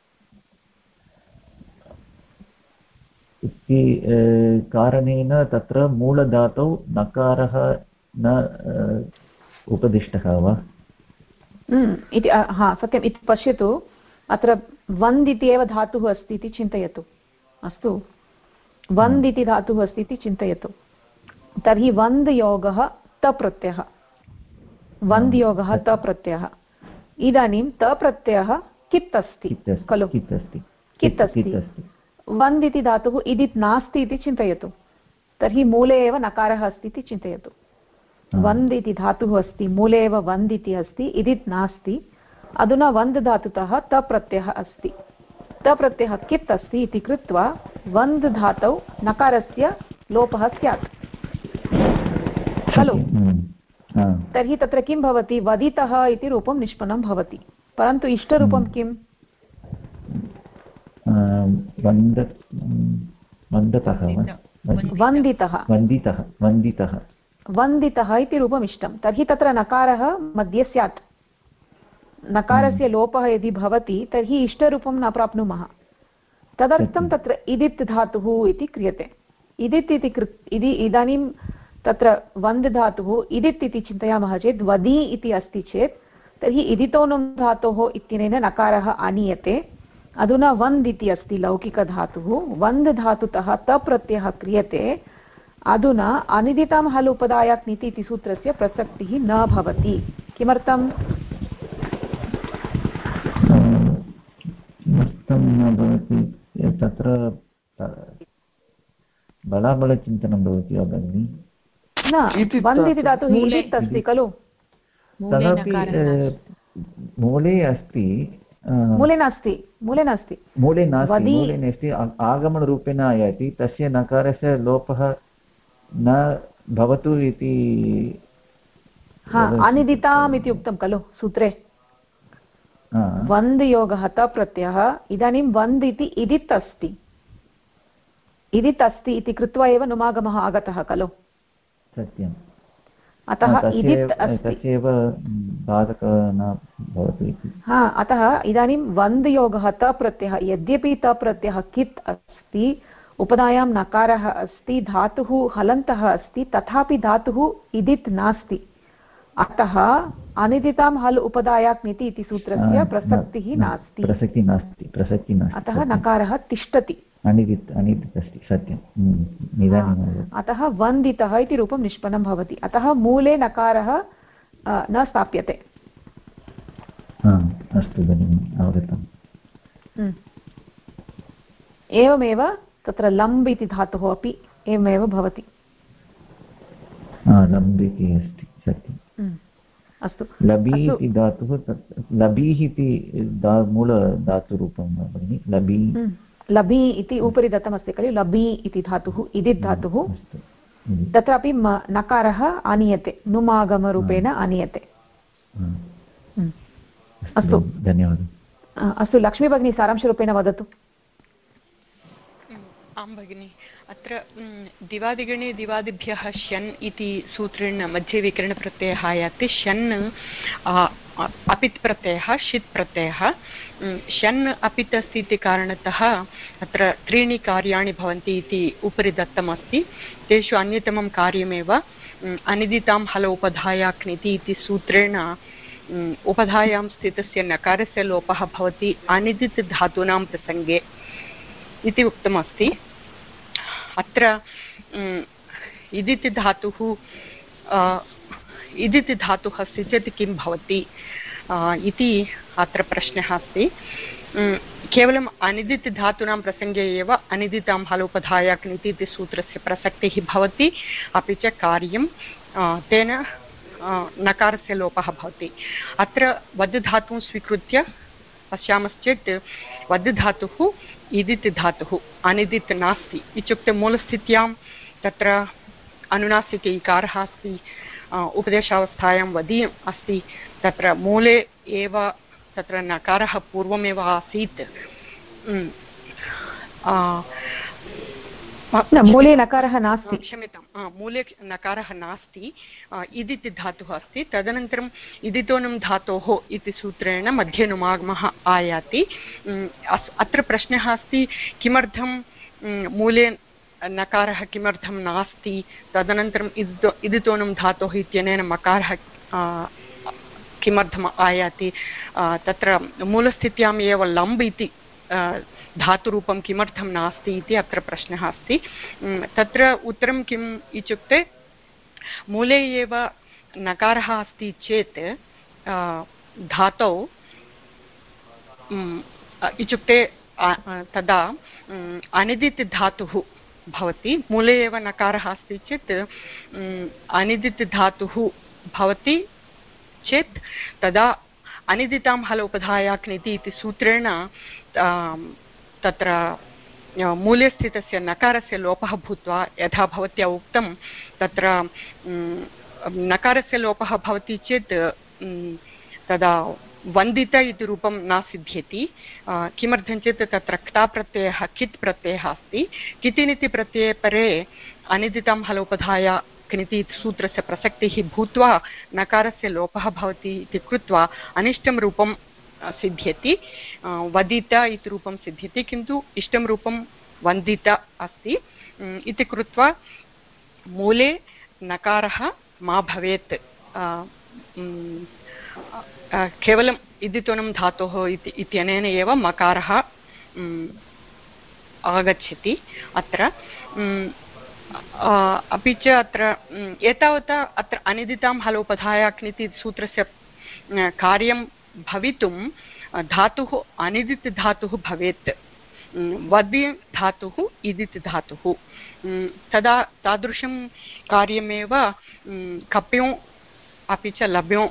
Speaker 11: इति कारणेन तत्र मूलधातौ नकारः न उपदिष्टः वा
Speaker 1: इति सत्यम्। इति पश्यतु अत्र वन्द् इति एव धातुः अस्ति इति चिन्तयतु। अस्तु, वन्द् इति धातुः अस्ति इति चिन्तयतु। तर्हि वन्द् योगः तप्रत्ययः, वन्द् योगः तप्रत्ययः। इदानीं तप्रत्ययः कित् अस्ति खलु? कित् अस्ति। वन्द् इति धातुः इदित् नास्ति इति चिन्तयतु। तर्हि मूले एव नकारः अस्ति इति चिन्तयतु। वन्द् इति धातुः अस्ति, मूले एव वन्द् इति अस्ति, इदित् नास्ति। अधुना वन्द् धातुतः तप्रत्ययः अस्ति। तप्रत्ययः कित् अस्ति इति कृत्वा वन्द् धातौ नकारस्य लोपः स्यात् खलु? तर्हि तत्र किं भवति? वदितः इति रूपं निष्पन्नं भवति। परन्तु इष्टरूपं किम्? वन्दितः इति रूपम् इष्टं। तर्हि तत्र नकारः मध्ये स्यात्। नकारस्य लोपः यदि भवति तर्हि इष्टरूपं न प्राप्नुमः। तदर्थं तत्र इदित् धातुः इति क्रियते। इदित् इति इदानीं तत्र वन्द् धातुः इदित् इति चिन्तयामः चेत् वदि इति अस्ति चेत् तर्हि इदितोनुं धातोः इत्यनेन नकारः आनीयते। अधुना वन्द् इति अस्ति लौकिकधातुः, वन्द् धातुतः तप्रत्ययः क्रियते। अधुना अनिदितां हल् उपदायात् नीति इति सूत्रस्य प्रसक्तिः न भवति। किमर्थम्?
Speaker 11: न भवति। तत्र बलाबलचिन्तनं भवति वा भगिनि?
Speaker 1: न, वन्द् इति धातुः इदित् अस्ति खलु?
Speaker 11: तदपि मूले अस्ति।
Speaker 1: मूले नास्ति, मूले नास्ति,
Speaker 11: मूले नास्ति, आगमनरूपेण आयाति। तस्य नकारस्य लोपः न भवतु इति
Speaker 1: अनिदिताम् इति उक्तं खलु सूत्रे। वन्द् योगः तप्रत्ययः। इदानीं वन्द् इति इदित् अस्ति, इदित् अस्ति इति कृत्वा एव नुमागमः आगतः खलु?
Speaker 11: सत्यं।
Speaker 1: अतः इदित्
Speaker 11: तस्यैव बाधकः न भवति इति।
Speaker 1: अतः इदानीं वन्द्योगः तप्रत्ययः, यद्यपि तप्रत्ययः कित् अस्ति, उपधायां नकारः अस्ति, धातुः हलन्तः अस्ति, तथापि धातुः इदित् नास्ति। अतः अनिदितां हल् उपधायाक्निति इति सूत्रस्य प्रसक्तिः नास्ति। अतः नकारः तिष्ठति।
Speaker 11: अनिदित् अस्ति, सत्यम्।
Speaker 1: अतः वन्दितः इति रूपं निष्पन्नं भवति। अतः मूले नकारः न स्थाप्यते।
Speaker 11: अस्तु भगिनि, अवगतम्।
Speaker 1: एवमेव तत्र लम्ब् इति धातुः अपि एवमेव भवति।
Speaker 11: लम्ब् इति अस्ति, सत्यम्।
Speaker 1: अस्तु,
Speaker 11: लबी इति धातुः, लबीः इति मूलधातुरूपं भगिनि।
Speaker 1: लबी इति उपरि दत्तमस्ति खलु, लबी इति धातुः, इदित् धातुः, तत्रापि नकारः आनीयते, नुमागमरूपेण आनीयते। अस्तु,
Speaker 11: धन्यवादः।
Speaker 1: अस्तु, लक्ष्मी भगिनी सारांशरूपेण वदतु।
Speaker 5: आं भगिनि, अत्र दिवादिगणे दिवादिभ्यः शन् इति सूत्रेण मध्ये विकरणप्रत्ययः आयाति। शन् अपित् प्रत्ययः, षित् प्रत्ययः। शन् अपित् अस्ति इति कारणतः अत्र त्रीणि कार्याणि भवन्ति इति उपरि दत्तमस्ति। तेषु अन्यतमं कार्यमेव अनिदितां हलोपधायाक्निति इति सूत्रेण उपधायां स्थितस्य नकारस्य लोपः भवति अनिदित् धातूनां प्रसङ्गे इति उक्तमस्ति। अत्र इदित् धातुः अस्ति चेत् किं भवति इति अत्र प्रश्नः अस्ति। केवलम् अनिदित् धातूनां प्रसङ्गे एव अनिदितां हलोपधायाक्निति इति सूत्रस्य प्रसक्तिः भवति, अपि च कार्यं तेन नकारस्य लोपः भवति। अत्र वद् धातुं स्वीकृत्य पश्यामश्चेत् वद् धातुः इदित् धातुः, अनिदित् नास्ति। इत्युक्ते मूलस्थित्यां तत्र अनुनासिक इकारः अस्ति, उपदेशावस्थायां वदीयम् अस्ति, तत्र मूले एव तत्र नकारः पूर्वमेव आसीत्।
Speaker 1: मूले नकारः नास्ति,
Speaker 5: क्षम्यतां, मूले नकारः नास्ति, इदित् धातुः अस्ति। तदनन्तरम् इदितोनं धातोः इति सूत्रेण मध्ये नुमागमः आयाति। अत्र प्रश्नः अस्ति, किमर्थं मूले नकारः किमर्थं नास्ति, तदनन्तरम् इदितोनं धातोः इत्यनेन मकारः किमर्थम् आयाति, तत्र मूलस्थित्याम् एव लम्ब् इति धातुरूपं किमर्थं नास्ति इति अत्र प्रश्नः अस्ति। तत्र उत्तरं किम् इत्युक्ते, मूले एव नकारः अस्ति चेत् धातौ इत्युक्ते तदा अनिदित् धातुः भवति। मूले एव नकारः अस्ति चेत् अनिदित् धातुः भवति चेत् तदा अनिदितां हलोपधायाक्निति इति सूत्रेण तत्र मूले स्थितस्य नकारस्य लोपः भूत्वा, यथा भवत्या उक्तं, तत्र नकारस्य लोपः भवति चेत् तदा वन्दित इति रूपं न सिद्ध्यति। किमर्थं चेत् तत्र क्ताप्रत्ययः कित् प्रत्ययः अस्ति। कितिनिति प्रत्यये परे अनिदितां हलोपधायाक्निति सूत्रस्य प्रसक्तिः भूत्वा नकारस्य लोपः भवति इति कृत्वा अनिष्टं रूपं सिद्ध्यति, वदित इति रूपं सिद्ध्यति, किन्तु इष्टं रूपं वन्दित अस्ति इति कृत्वा मूले नकारः मा भवेत्। केवलम् इदितोनं धातोः इत्यनेन एव मकारः आगच्छति अत्र। अपि च अत्र एतावता अत्र अनिदितां हलोपधायाक्निति सूत्रस्य कार्यं भवितुं धातुः अनिदित् धातुः भवेत्, वदि धातुः इदित् धातुः। तदा तादृशं कार्यमेव कप्यों अपि च लब्यों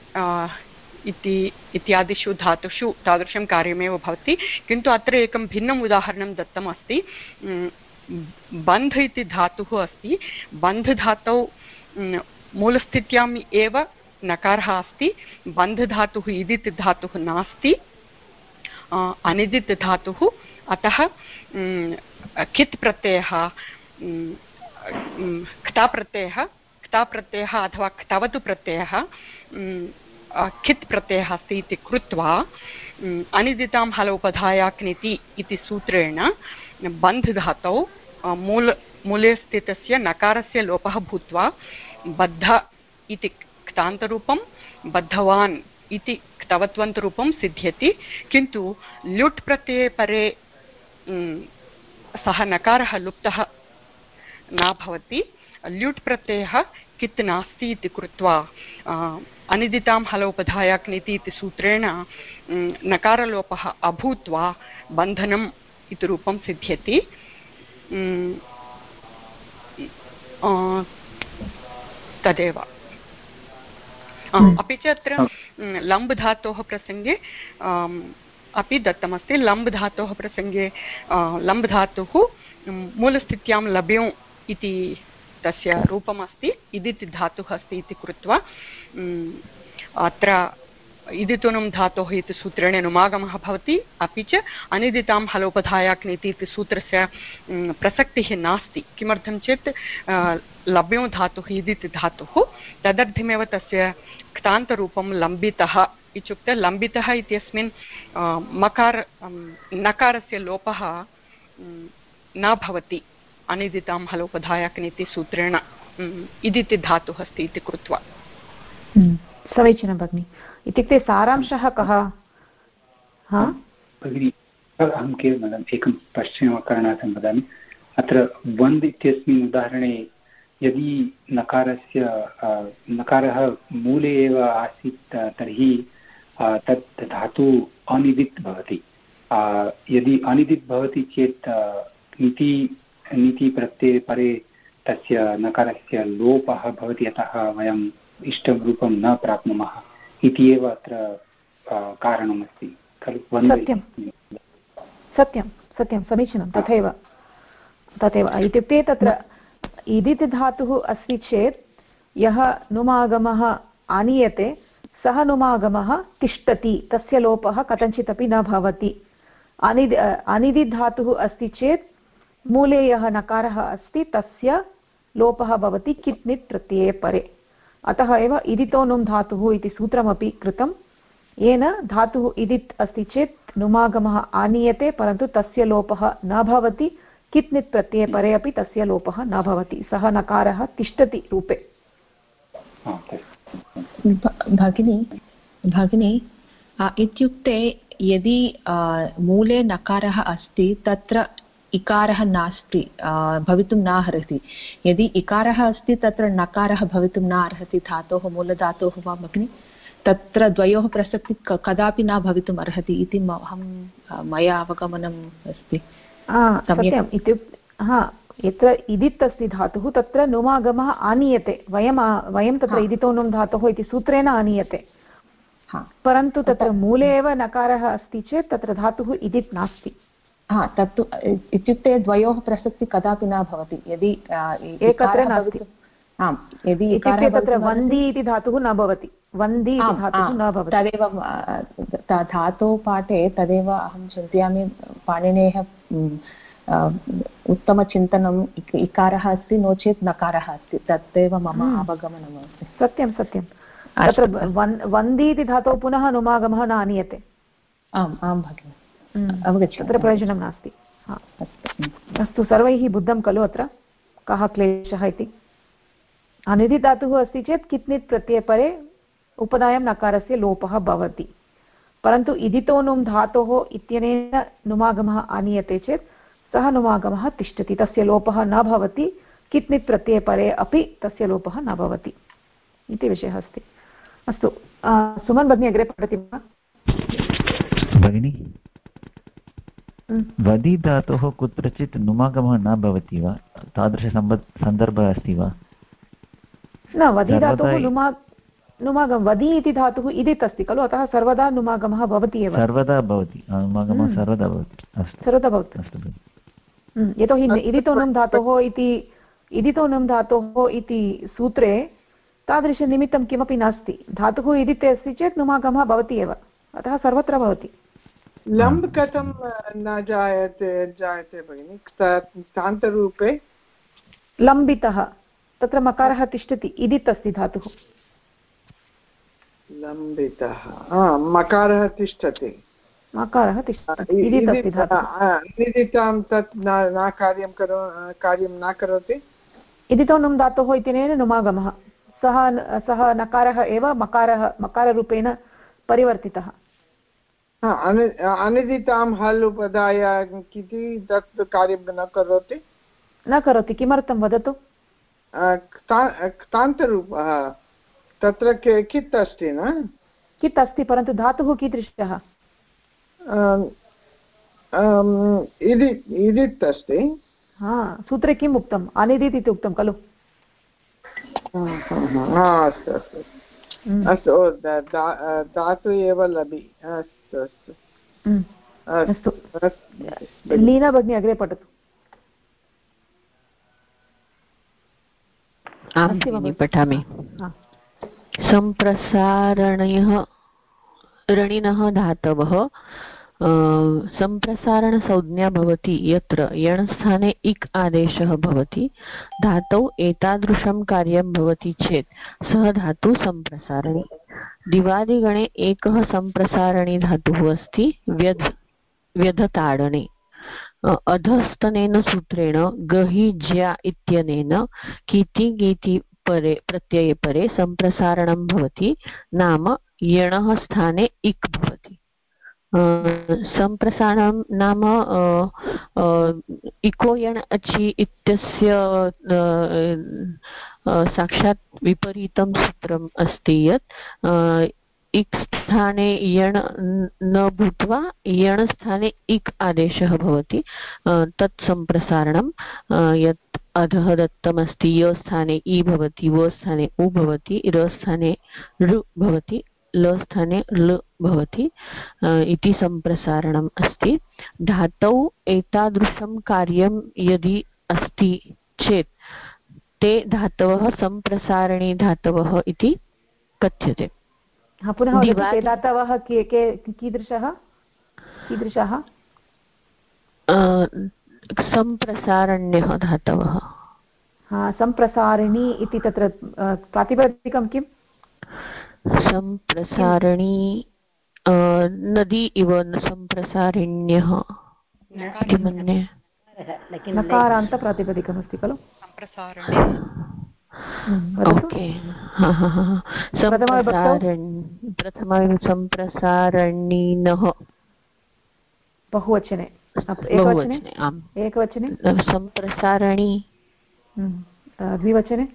Speaker 5: इत्यादिषु धातुषु तादृशं कार्यमेव भवति। किन्तु अत्र एकं भिन्नम् उदाहरणं दत्तमस्ति। बन्ध इति धातुः अस्ति। बन्ध धातौ मूलस्थित्याम् एव नकारः अस्ति। बन्ध धातुः इदित् धातुः नास्ति, अनिदित् धातुः। अतः कित् प्रत्ययः क्ता प्रत्ययः क्ताप्रत्ययः अथवा क्तवतु प्रत्ययः खित् प्रत्ययः अस्ति इति कृत्वा अनिदितां हलोपधायाक्निति इति सूत्रेण बन्ध् धातौ मूले स्थितस्य नकारस्य लोपः भूत्वा बद्ध इति क्तान्तरूपं बद्धवान् इति क्तवत्वन्तरूपं सिद्ध्यति। किन्तु ल्युट् प्रत्यये परे सः नकारः लुप्तः न भवति। ल्युट् प्रत्ययः कित् नास्ति इति कृत्वा अनिदितां हलोपधायाक्निति इति सूत्रेण नकारलोपः अभूत्वा बन्धनम् इति रूपं सिद्ध्यति। तदेव। अपि च अत्र लम्ब् धातोः प्रसङ्गे अपि दत्तमस्ति। लम्ब् धातोः प्रसङ्गे लम्ब् धातुः मूलस्थित्यां लभ्यों इति तस्य रूपमस्ति, इदिति धातुः अस्ति इति कृत्वा अत्र इदितुनुं धातोः इति सूत्रेण नुमागमः भवति। अपि च अनिदितां हलोपधायाक्निति इति सूत्रस्य प्रसक्तिः नास्ति। किमर्थं चेत् लभ्यों धातुः इदिति धातुः, तदर्थमेव तस्य क्तान्तरूपं लम्बितः इत्युक्ते लम्बितः इत्यस्मिन् नकारस्य लोपः न भवति अनिदितां हलोपधायाक्निति सूत्रेण इदिति धातुः अस्ति इति कृत्वा।
Speaker 1: समीचीनं भगिनि। इत्युक्ते सारांशः कः?
Speaker 9: भगिनि अहं केवलम् एकं पश्चिमकरणार्थं वदामि। अत्र वन्द् इत्यस्मिन् उदाहरणे यदि नकारः मूले एव आसीत् तर्हि तत् धातु अनिदित् भवति। यदि अनिदित् भवति चेत् नीति प्रत्यये परे तस्य नकारस्य लोपः भवति, अतः वयम् इष्टं रूपं न प्राप्नुमः इति एव अत्र कारणमस्ति खलु।
Speaker 1: सत्यं सत्यं सत्यं समीचीनं। तथैव इत्युक्ते तत्र इदित् धातुः अस्ति चेत् यः नुमागमः आनीयते सः नुमागमः तिष्ठति, तस्य लोपः कथञ्चित् अपि न भवति। अनिदित् धातुः अस्ति चेत् मूले यः नकारः अस्ति तस्य लोपः भवति कित् नित् प्रत्यये परे। अतः एव इदितो नुम् धातुः इति सूत्रमपि कृतं, येन धातुः इदित् अस्ति चेत् नुमागमः आनीयते परन्तु तस्य लोपः न भवति, कित् नित् प्रत्यये परे अपि तस्य लोपः न भवति, सः नकारः तिष्ठति रूपे।
Speaker 4: भगिनी इत्युक्ते यदि मूले नकारः अस्ति तत्र इकारः नास्ति, भवितुं न अर्हति। यदि इकारः अस्ति तत्र नकारः भवितुं न अर्हति धातोः मूलधातोः वा भगिनि, तत्र द्वयोः प्रसक्तिः कदापि न भवितुम् अर्हति इति मया अवगमनम् अस्ति।
Speaker 1: सत्यम्। इत्युक्ते यत्र इदित् अस्ति धातुः तत्र नुमागमः आनीयते, वयं तत्र इदितो नुम् धातोः इति सूत्रेण आनीयते, परन्तु तत्र मूले एव नकारः अस्ति चेत् तत्र धातुः इदित् नास्ति।
Speaker 4: तत्तु इत्युक्ते द्वयोः प्रसक्तिः कदापि न भवति यदि
Speaker 1: एकत्र नास्ति।
Speaker 4: यदि
Speaker 1: इत्युक्ते तत्र वन्दी इति धातुः न भवति, वन्दी इति धातुः न भवति।
Speaker 4: तदेव धातोः पाठे तदेव अहं चिन्तयामि, पाणिनेः उत्तमचिन्तनम् इकारः अस्ति नो चेत् नकारः अस्ति, तदेव मम अवगमनम् अस्ति।
Speaker 1: सत्यं सत्यं। तत्र वन्दी इति धातोः पुनः नुमागमः न आनीयते।
Speaker 4: आं भगिनि,
Speaker 1: तत्र प्रयोजनं नास्ति। अस्तु, सर्वैः बुद्धं खलु अत्र कः क्लेशः इति। अनिदित् धातुः अस्ति चेत् कित् नित् प्रत्यये परे उपधायां नकारस्य लोपः भवति, परन्तु इदितो नुम् धातोः इत्यनेन नुमागमः आनीयते चेत् सः नुमागमः तिष्ठति, तस्य लोपः न भवति, कित् नित् प्रत्यये परे अपि तस्य लोपः न भवति इति विषयः अस्ति। अस्तु, सुमन् भगिनी अग्रे पठति वा
Speaker 11: भगिनि? वदि धातोः कुत्रचित् नुमागमः न भवति वा? तादृशसन्दर्भः अस्ति वा?
Speaker 1: न, वदि धातुः नुमागमः, वदि इति धातुः इदित् अस्ति खलु, अतः सर्वदा नुमागमः भवति एव।
Speaker 11: सर्वदा भवति, नुमागमः सर्वदा भवति।
Speaker 1: सर्वदा भवति। यतोहि इदितो नुम् धातोः इति सूत्रे तादृशनिमित्तं किमपि नास्ति। धातुः इदिते अस्ति चेत् नुमागमः भवति एव, अतः सर्वत्र भवति।
Speaker 7: लम्ब् कथं न जायते भगिनि तान्तरूपे?
Speaker 1: लम्बितः तत्र मकारः तिष्ठति इदित् अस्ति धातुः
Speaker 7: लम्बितः मकारः तिष्ठति
Speaker 1: मकारः तिष्ठति इदित् अस्ति धातुः
Speaker 7: निदितां तत् न कार्यं न करोति
Speaker 1: इदितो नुम् धातोः इत्यनेन नुमागमः सः नकारः एव मकाररूपेण परिवर्तितः
Speaker 7: अनिदितां हल् उपधाय इति तत् कार्यं न करोति
Speaker 1: किमर्थं वदतु
Speaker 7: क्तान्तरूपः तत्र कित् अस्ति न
Speaker 1: कित् अस्ति परन्तु धातुः कीदृशः
Speaker 7: इदित् अस्ति
Speaker 1: सूत्रे किम् उक्तम् अनिदित् इति उक्तं खलु
Speaker 7: अस्तु अस्तु अस्तु धातु एव लभि अस्तु अस्तु
Speaker 1: अस्तु लीना भगिनी अग्रे पठतु
Speaker 2: पठामि सम्प्रसारणयः रणिनः धातवः सम्प्रसारणसंज्ञा भवति यत्र यणस्थाने इक् आदेशः भवति धातौ एतादृशं कार्यं भवति चेत् सः धातुः सम्प्रसारणी दिवादिगणे एकः सम्प्रसारणी धातुः अस्ति व्यधताडने अधस्तनेन सूत्रेण गहि ज्या इत्यनेन कीति गीति परे प्रत्यये परे सम्प्रसारणं भवति नाम यणः स्थाने इक् भवति सम्प्रसारणं नाम इको यण् अचि इत्यस्य साक्षात् विपरीतं सूत्रम् अस्ति यत् इक् स्थाने यण् न भूत्वा यण् स्थाने इक् आदेशः भवति तत् सम्प्रसारणं यत् अधः दत्तमस्ति य स्थाने इ भवति व स्थाने उ भवति र स्थाने ऋ भवति ल स्थाने ल भवति इति सम्प्रसारणम् अस्ति धातौ एतादृशं कार्यं यदि अस्ति चेत् ते धातवः सम्प्रसारणी धातवः इति कथ्यते
Speaker 1: पुनः ते धातवः कीदृशः
Speaker 2: सम्प्रसारण्यः धातवः
Speaker 1: सम्प्रसारिणी इति तत्र प्रातिपदिकं किम्
Speaker 2: सम्प्रसारिणी नदी इव सम्प्रसारिण्यः इति मन्ये
Speaker 1: नकारान्तप्रातिपदिकमस्ति खलु
Speaker 2: ओके सम्प्रसारणिनः
Speaker 1: बहुवचने एकवचने
Speaker 2: सम्प्रसारणी
Speaker 1: द्विवचने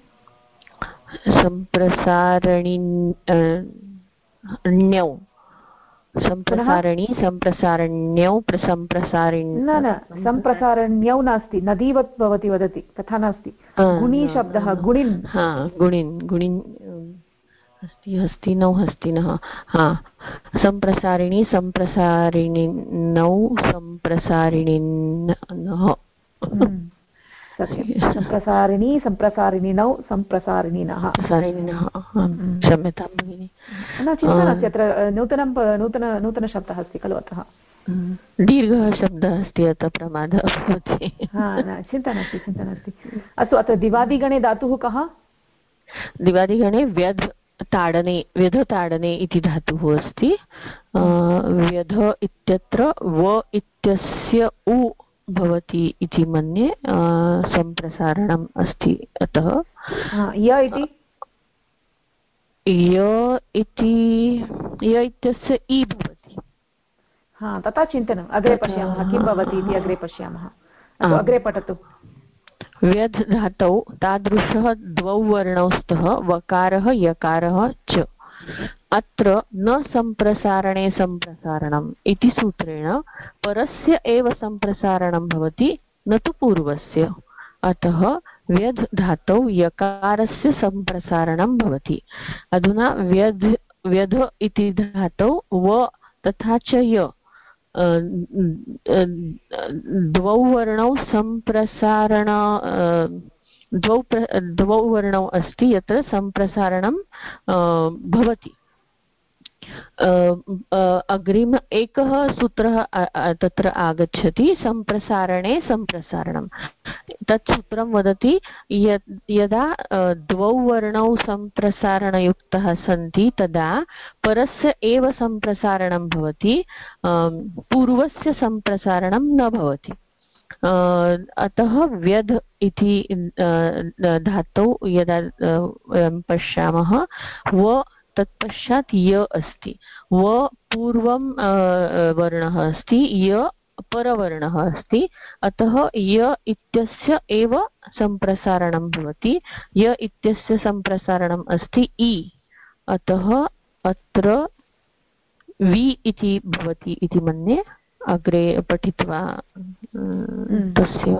Speaker 2: सम्प्रसारणिन्यौ सम्प्रसारणी सम्प्रसारण्यौ सम्प्रसारिण्यौ
Speaker 1: न सम्प्रसारण्यौ नास्ति नदीवत् भवती वदति तथा नास्ति गुणी शब्दः गुणिन्
Speaker 2: गुणिन् हस्ति हस्तिनौ हस्तिनः सम्प्रसारिणी सम्प्रसारिणिनौ सम्प्रसारिणिनः
Speaker 1: सम्प्रसारिणी सम्प्रसारिणिनौ सम्प्रसारिणिनः
Speaker 2: क्षम्यतां भगिनि
Speaker 1: चिन्ता नास्ति अत्र नूतनशब्दः अस्ति खलु अतः
Speaker 2: दीर्घः शब्दः अस्ति अतः प्रमादः भवति
Speaker 1: चिन्ता नास्ति अस्तु अत्र दिवादिगणे धातुः कः
Speaker 2: दिवादिगणे व्यधताडने इति धातुः अस्ति व्यध इत्यत्र व इत्यस्य उ भवति इति मन्ये सम्प्रसारणम् अस्ति अतः
Speaker 1: य
Speaker 2: इत्यस्य इ भवति
Speaker 1: तथा चिन्तनम् अग्रे पश्यामः किं भवति इति अग्रे पश्यामः अग्रे पठतु
Speaker 2: व्यध् धातौ तादृशः द्वौ वर्णौ स्तः वकारः यकारः च अत्र न सम्प्रसारणे सम्प्रसारणम् इति सूत्रेण परस्य एव सम्प्रसारणं भवति न तु पूर्वस्य अतः व्यध् धातौ यकारस्य सम्प्रसारणं भवति अधुना व्यध् इति धातौ व तथा च य द्वौ वर्णौ सम्प्रसारण द्वौ वर्णौ अस्ति यत्र सम्प्रसारणं भवति अग्रिम एकः सूत्रः तत्र आगच्छति सम्प्रसारणे सम्प्रसारणं। तत् सूत्रं वदति यदा द्वौ वर्णौ सम्प्रसारणयुक्तः सन्ति तदा परस्य एव सम्प्रसारणं भवति, पूर्वस्य सम्प्रसारणं न भवति। अतः व्यध इति धातौ यदा वयं पश्यामः व तत्पश्चात् य अस्ति, व पूर्वं वर्णः अस्ति, य परवर्णः अस्ति, अतः य इत्यस्य एव सम्प्रसारणं भवति। य इत्यस्य सम्प्रसारणम् अस्ति इ, अतः अत्र वि इति भवति इति मन्ये। अग्रे पठित्वा तस्य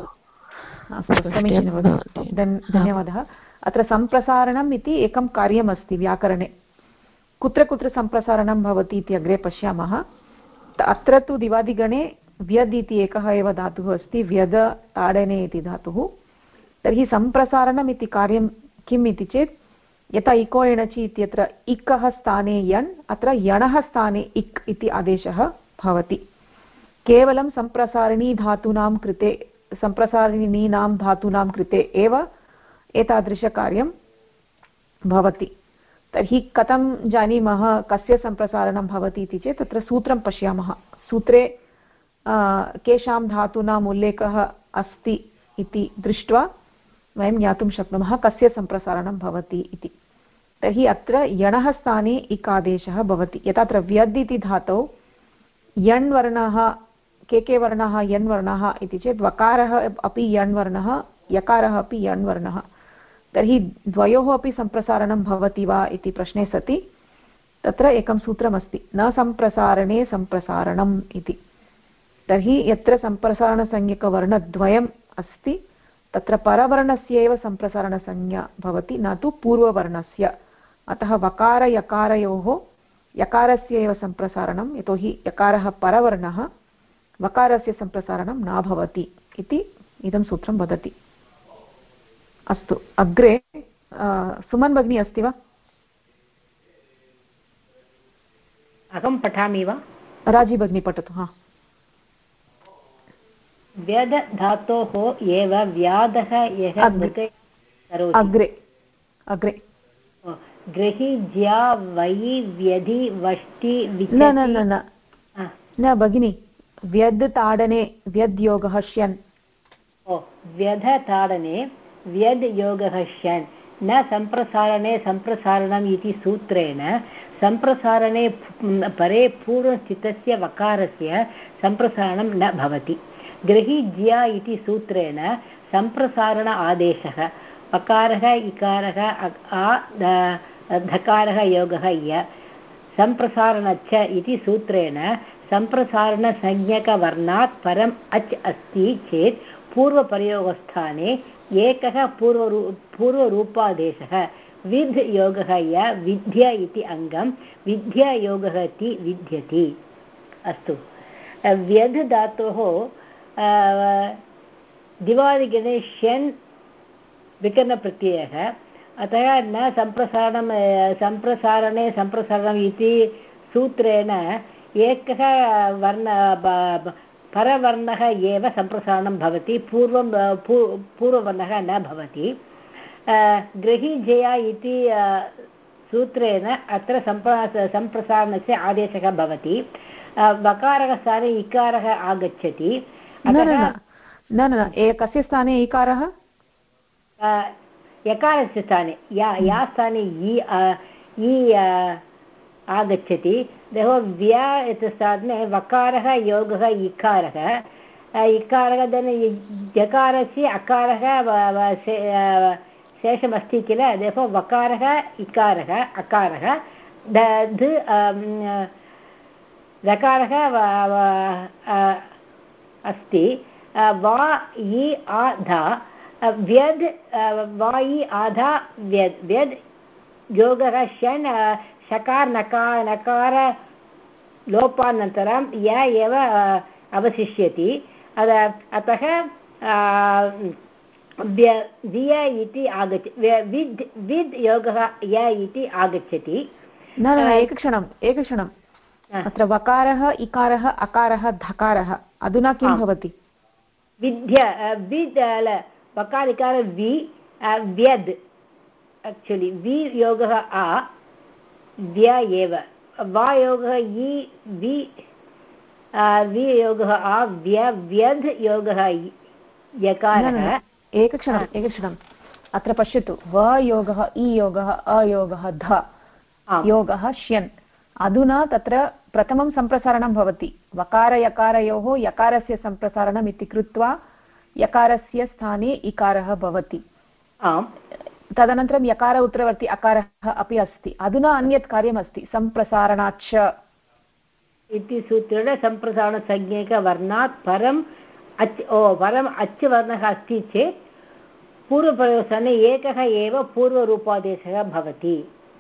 Speaker 1: धन्यवादः। अत्र सम्प्रसारणम् इति एकं कार्यमस्ति व्याकरणे। कुत्र कुत्र सम्प्रसारणं भवति इति अग्रे पश्यामः। अत्र तु दिवादिगणे व्यद् इति एकः एव धातुः अस्ति, व्यद ताडने इति धातुः। तर्हि सम्प्रसारणम् इति कार्यं किम् इति चेत् यथा इको एणचि इत्यत्र इकः स्थाने यण्, अत्र यणः स्थाने इक् इति आदेशः भवति। केवलं सम्प्रसारिणीधातूनां कृते, सम्प्रसारिणीनां धातूनां कृते एव एतादृशकार्यं भवति। तर्हि कथं जानीमः कस्य सम्प्रसारणं भवति इति चेत् तत्र सूत्रं पश्यामः। सूत्रे केषां धातूनाम् उल्लेखः अस्ति इति दृष्ट्वा वयं ज्ञातुं शक्नुमः कस्य सम्प्रसारणं भवति इति। तर्हि अत्र यणः स्थाने इकादेशः भवति। यथा अत्र व्यद् इति धातौ यण् वर्णः, के वर्णाः यण् वर्णाः इति चेत् वकारः अपि यण् वर्णः, यकारः अपि यण् वर्णः। तर्हि द्वयोः अपि सम्प्रसारणं भवति वा इति प्रश्ने सति तत्र एकं सूत्रमस्ति, न सम्प्रसारणे सम्प्रसारणम् इति। तर्हि यत्र सम्प्रसारणसंज्ञकवर्णद्वयम् अस्ति तत्र परवर्णस्य एव सम्प्रसारणसंज्ञा भवति, न तु पूर्ववर्णस्य। अतः वकार यकारयोः यकारस्य एव सम्प्रसारणं, यतोहि यकारः परवर्णः, वकारस्य सम्प्रसारणं न भवति इति इदं सूत्रं वदति। अस्तु, अग्रे सुमन् भगिनी अस्ति वा?
Speaker 10: अहं पठामि वा?
Speaker 1: राजी भगिनी पठतु। हा।
Speaker 10: व्यद धातोः एव व्यादः यः करोति।
Speaker 1: अग्रे अग्रे
Speaker 10: गृहि ज्या वयि व्यधि वष्टि विचति।
Speaker 1: न न न न न भगिनी, व्यद् ताडने व्यद् योगः श्यन्।
Speaker 10: ओ, व्यध ताडने व्यद् योगः श्यन्, न सम्प्रसारणे सम्प्रसारणम् इति सूत्रेण सम्प्रसारणे परे पूर्वस्थितस्य वकारस्य सम्प्रसारणं न भवति। गृहि ज्या इति सूत्रेण सम्प्रसारण आदेशः, वकारः इकारः धकारः योगः य, सम्प्रसारणच्च इति सूत्रेण सम्प्रसारणसंज्ञकवर्णात् परम् अच् अस्ति चेत् पूर्वप्रयोगस्थाने एकः पूर्वरूपादेशः विद् योगः य विद्य इति अङ्गं विद्या योगः इति विद्यति। अस्तु, व्यद् धातोः दिवादिगणे श्यन् विकरणप्रत्ययः, अतः न सम्प्रसारणे सम्प्रसारणम् इति सूत्रेण एकः परवर्णः एव सम्प्रसारणं भवति, पूर्ववर्णः न भवति। गृहि जया इति सूत्रेण अत्र सम्प्रसारणस्य आदेशः भवति। वकारः स्थाने इकारः आगच्छति।
Speaker 1: न, कस्य स्थाने इकारः?
Speaker 10: यकारस्य स्थाने, या स्थाने इ आगच्छति। व्या इति स्थाने वकारः योगः इकारः, यकारस्य अकारः शेषमस्ति किल, वकारः इकारः अकारः दकारः अस्ति। वा इ आधा व्यद्, वा इ आधा व्यद्, व्यद् योगः शन्, शकार नकार लोपानन्तरं य एव अवशिष्यति। अतः विय इति आगच्छति, विद् योगः य इति आगच्छति।
Speaker 1: न एकक्षणम् अत्र वकारः इकारः अकारः धकारः अधुना किं भवति
Speaker 10: वकार इकार वि व्यद् एक्चुअली वि योगः आ व्य एव वा योगः इ वि योगः आ व्य व्यद् योगः यकारः
Speaker 1: एकक्षणम् अत्र पश्यतु व योगः इ योगः अयोगः ध योगः श्यन् अधुना तत्र प्रथमं सम्प्रसारणं भवति वकारयकारयोः यकारस्य सम्प्रसारणम् इति कृत्वा यकारस्य स्थाने इकारः भवति तदनन्तरं यकार उत्तरवर्ति अकारः अपि अस्ति अधुना अन्यत् कार्यमस्ति सम्प्रसारणाच्च
Speaker 10: इति सूत्रेण सम्प्रसारणसंज्ञकवर्णात् परम् अच् वर्णः अस्ति चेत् पूर्वप्रयोगस्थाने एकः एव पूर्वरूपादेशः भवति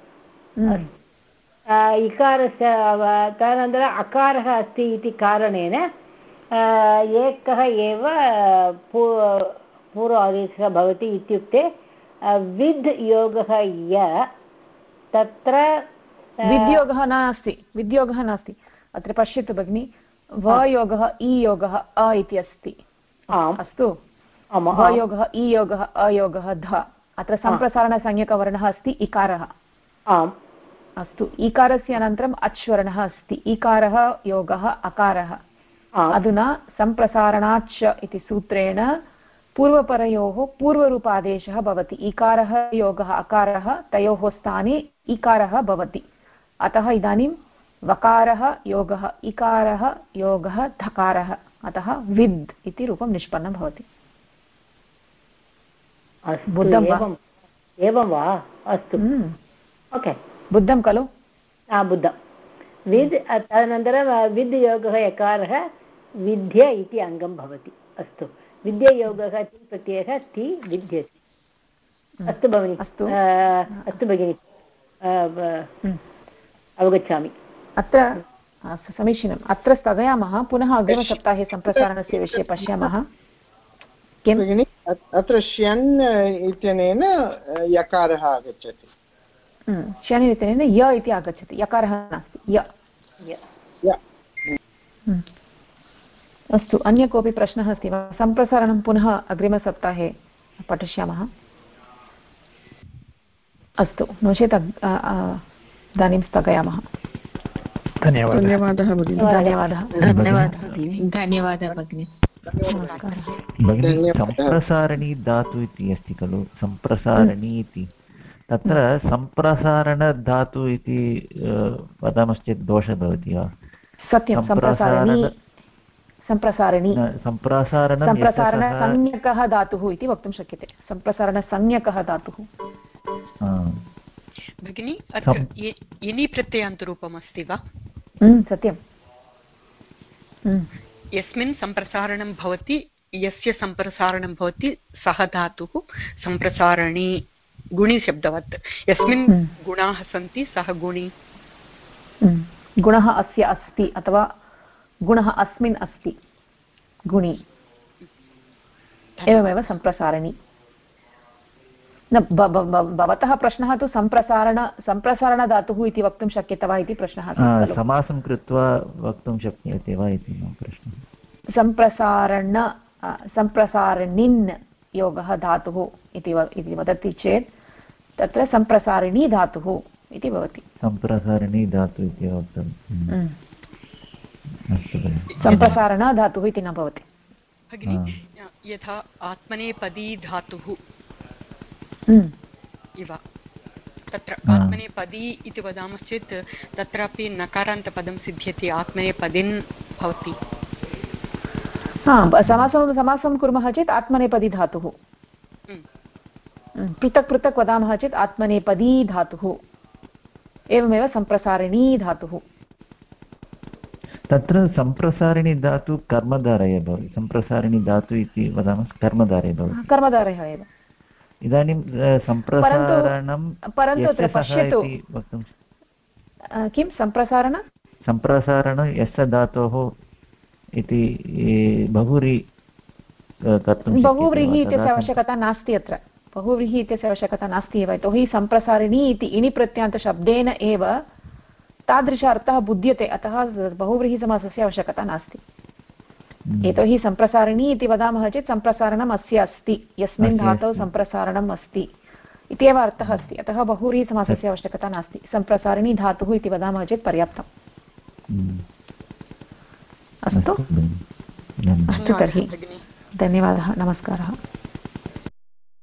Speaker 10: इकारस्य तदनन्तरम् अकारः अस्ति इति कारणेन एकः एव पूर्व आदेशः भवति इत्युक्ते विद् योगः य तत्र
Speaker 1: विद्योगः नास्ति अत्र पश्यतु भगिनि व योगः इ योगः अ इति अस्ति अस्तु व योगः इ योगः अयोगः ध अत्र सम्प्रसारणसंज्ञकवर्णः अस्ति इकारः अस्तु इकारस्य अनन्तरम् अच् वर्णः अस्ति इकारः योगः अकारः अधुना सम्प्रसारणाच्च इति सूत्रेण पूर्वपरयोः पूर्वरूपादेशः भवति इकारः योगः अकारः तयोः स्थाने इकारः भवति अतः इदानीं वकारः योगः इकारः योगः धकारः अतः विद् इति रूपं निष्पन्नं भवति बुद्धं वा
Speaker 10: एवं वा अस्तु ओके
Speaker 1: बुद्धं खलु
Speaker 10: बुद्धं विद् तदनन्तरं विद् योगः यकारः विद्य इति अङ्गं भवति अस्तु विद्ययोगः ति प्रत्ययः ति विद्यति अस्तु भगिनि अस्तु भगिनि अवगच्छामि
Speaker 1: अत्र समीचीनम् अत्र स्थगयामः पुनः अग्रिमसप्ताहे सम्प्रसारणस्य विषये पश्यामः किं
Speaker 7: भगिनि अत्र श्यन् इत्यनेन यकारः आगच्छति
Speaker 1: श्यन् इत्यनेन य इति आगच्छति यकारः नास्ति य अस्तु अन्य कोऽपि प्रश्नः अस्ति वा सम्प्रसारणं पुनः अग्रिमसप्ताहे पठिष्यामः अस्तु नो चेत् इदानीं स्थगयामः
Speaker 7: धन्यवादः भगिनि
Speaker 4: धन्यवादः भगिनि
Speaker 11: भगिनि सम्प्रसारणी धातु इति अस्ति खलु सम्प्रसारणी इति तत्र सम्प्रसारणधातु इति वदामश्चेत् दोषः भवति वा
Speaker 1: सत्यं सम्प्रसारणसंज्ञकः धातुः इति वक्तुं शक्यते सम्प्रसारणसंज्ञकः धातुः
Speaker 5: भगिनि यनि प्रत्ययान्तरूपम् अस्ति वा
Speaker 1: सत्यं
Speaker 5: यस्मिन् सम्प्रसारणं भवति यस्य सम्प्रसारणं भवति सः धातुः सम्प्रसारणी गुणिशब्दवत् यस्मिन् गुणाः सन्ति सः गुणि
Speaker 1: गुणः अस्य अस्ति अथवा गुणः अस्मिन् अस्ति गुणि एवमेव सम्प्रसारणी न भवतः प्रश्नः तु सम्प्रसारणधातुः इति वक्तुं शक्यते वा इति प्रश्नः
Speaker 11: समासं कृत्वा वक्तुं शक्यते वा इति प्रश्नः
Speaker 1: सम्प्रसारणिन् योगः धातुः इति वदति चेत् तत्र सम्प्रसारिणी धातुः इति भवति
Speaker 11: सम्प्रसारिणी धातुः इति वक्तुं
Speaker 1: सम्प्रसारणधातुः इति न भवति
Speaker 5: भगिनि यथा आत्मनेपदी धातुः इव तत्र आत्मनेपदी इति वदामश्चेत् तत्रापि नकारान्तपदं सिद्ध्यति आत्मनेपदिन् भवति
Speaker 1: समासं कुर्मः चेत् आत्मनेपदी धातुः पृथक् पृथक् वदामः चेत् आत्मनेपदी धातुः एवमेव सम्प्रसारिणी धातुः
Speaker 11: तत्र सम्प्रसारिणी धातु कर्मधारय भवति सम्प्रसारिणी धातु इति वदामः कर्मधारय भवति
Speaker 1: कर्मधारयः एव
Speaker 11: इदानीं सम्प्रसारणं
Speaker 1: परन्तु अत्र पश्यतु किं सम्प्रसारण
Speaker 11: यस्य धातोः इति बहुव्रीहि
Speaker 1: बहुव्रीहि इत्यस्य आवश्यकता नास्ति अत्र बहुव्रीहि इत्यस्य आवश्यकता नास्ति एव यतोहि सम्प्रसारिणी इति इणि प्रत्ययान्तशब्देन एव तादृश अर्थः बुध्यते, अतः बहुव्रीहिसमासस्य आवश्यकता नास्ति। यतोहि सम्प्रसारिणी इति वदामः चेत् सम्प्रसारणम् अस्य अस्ति, यस्मिन् धातौ सम्प्रसारणम् अस्ति इत्येव अर्थः अस्ति, अतः बहुव्रीहिसमासस्य आवश्यकता नास्ति। सम्प्रसारिणी धातुः इति वदामः चेत् पर्याप्तम्। अस्तु, तर्हि धन्यवादः, नमस्कारः।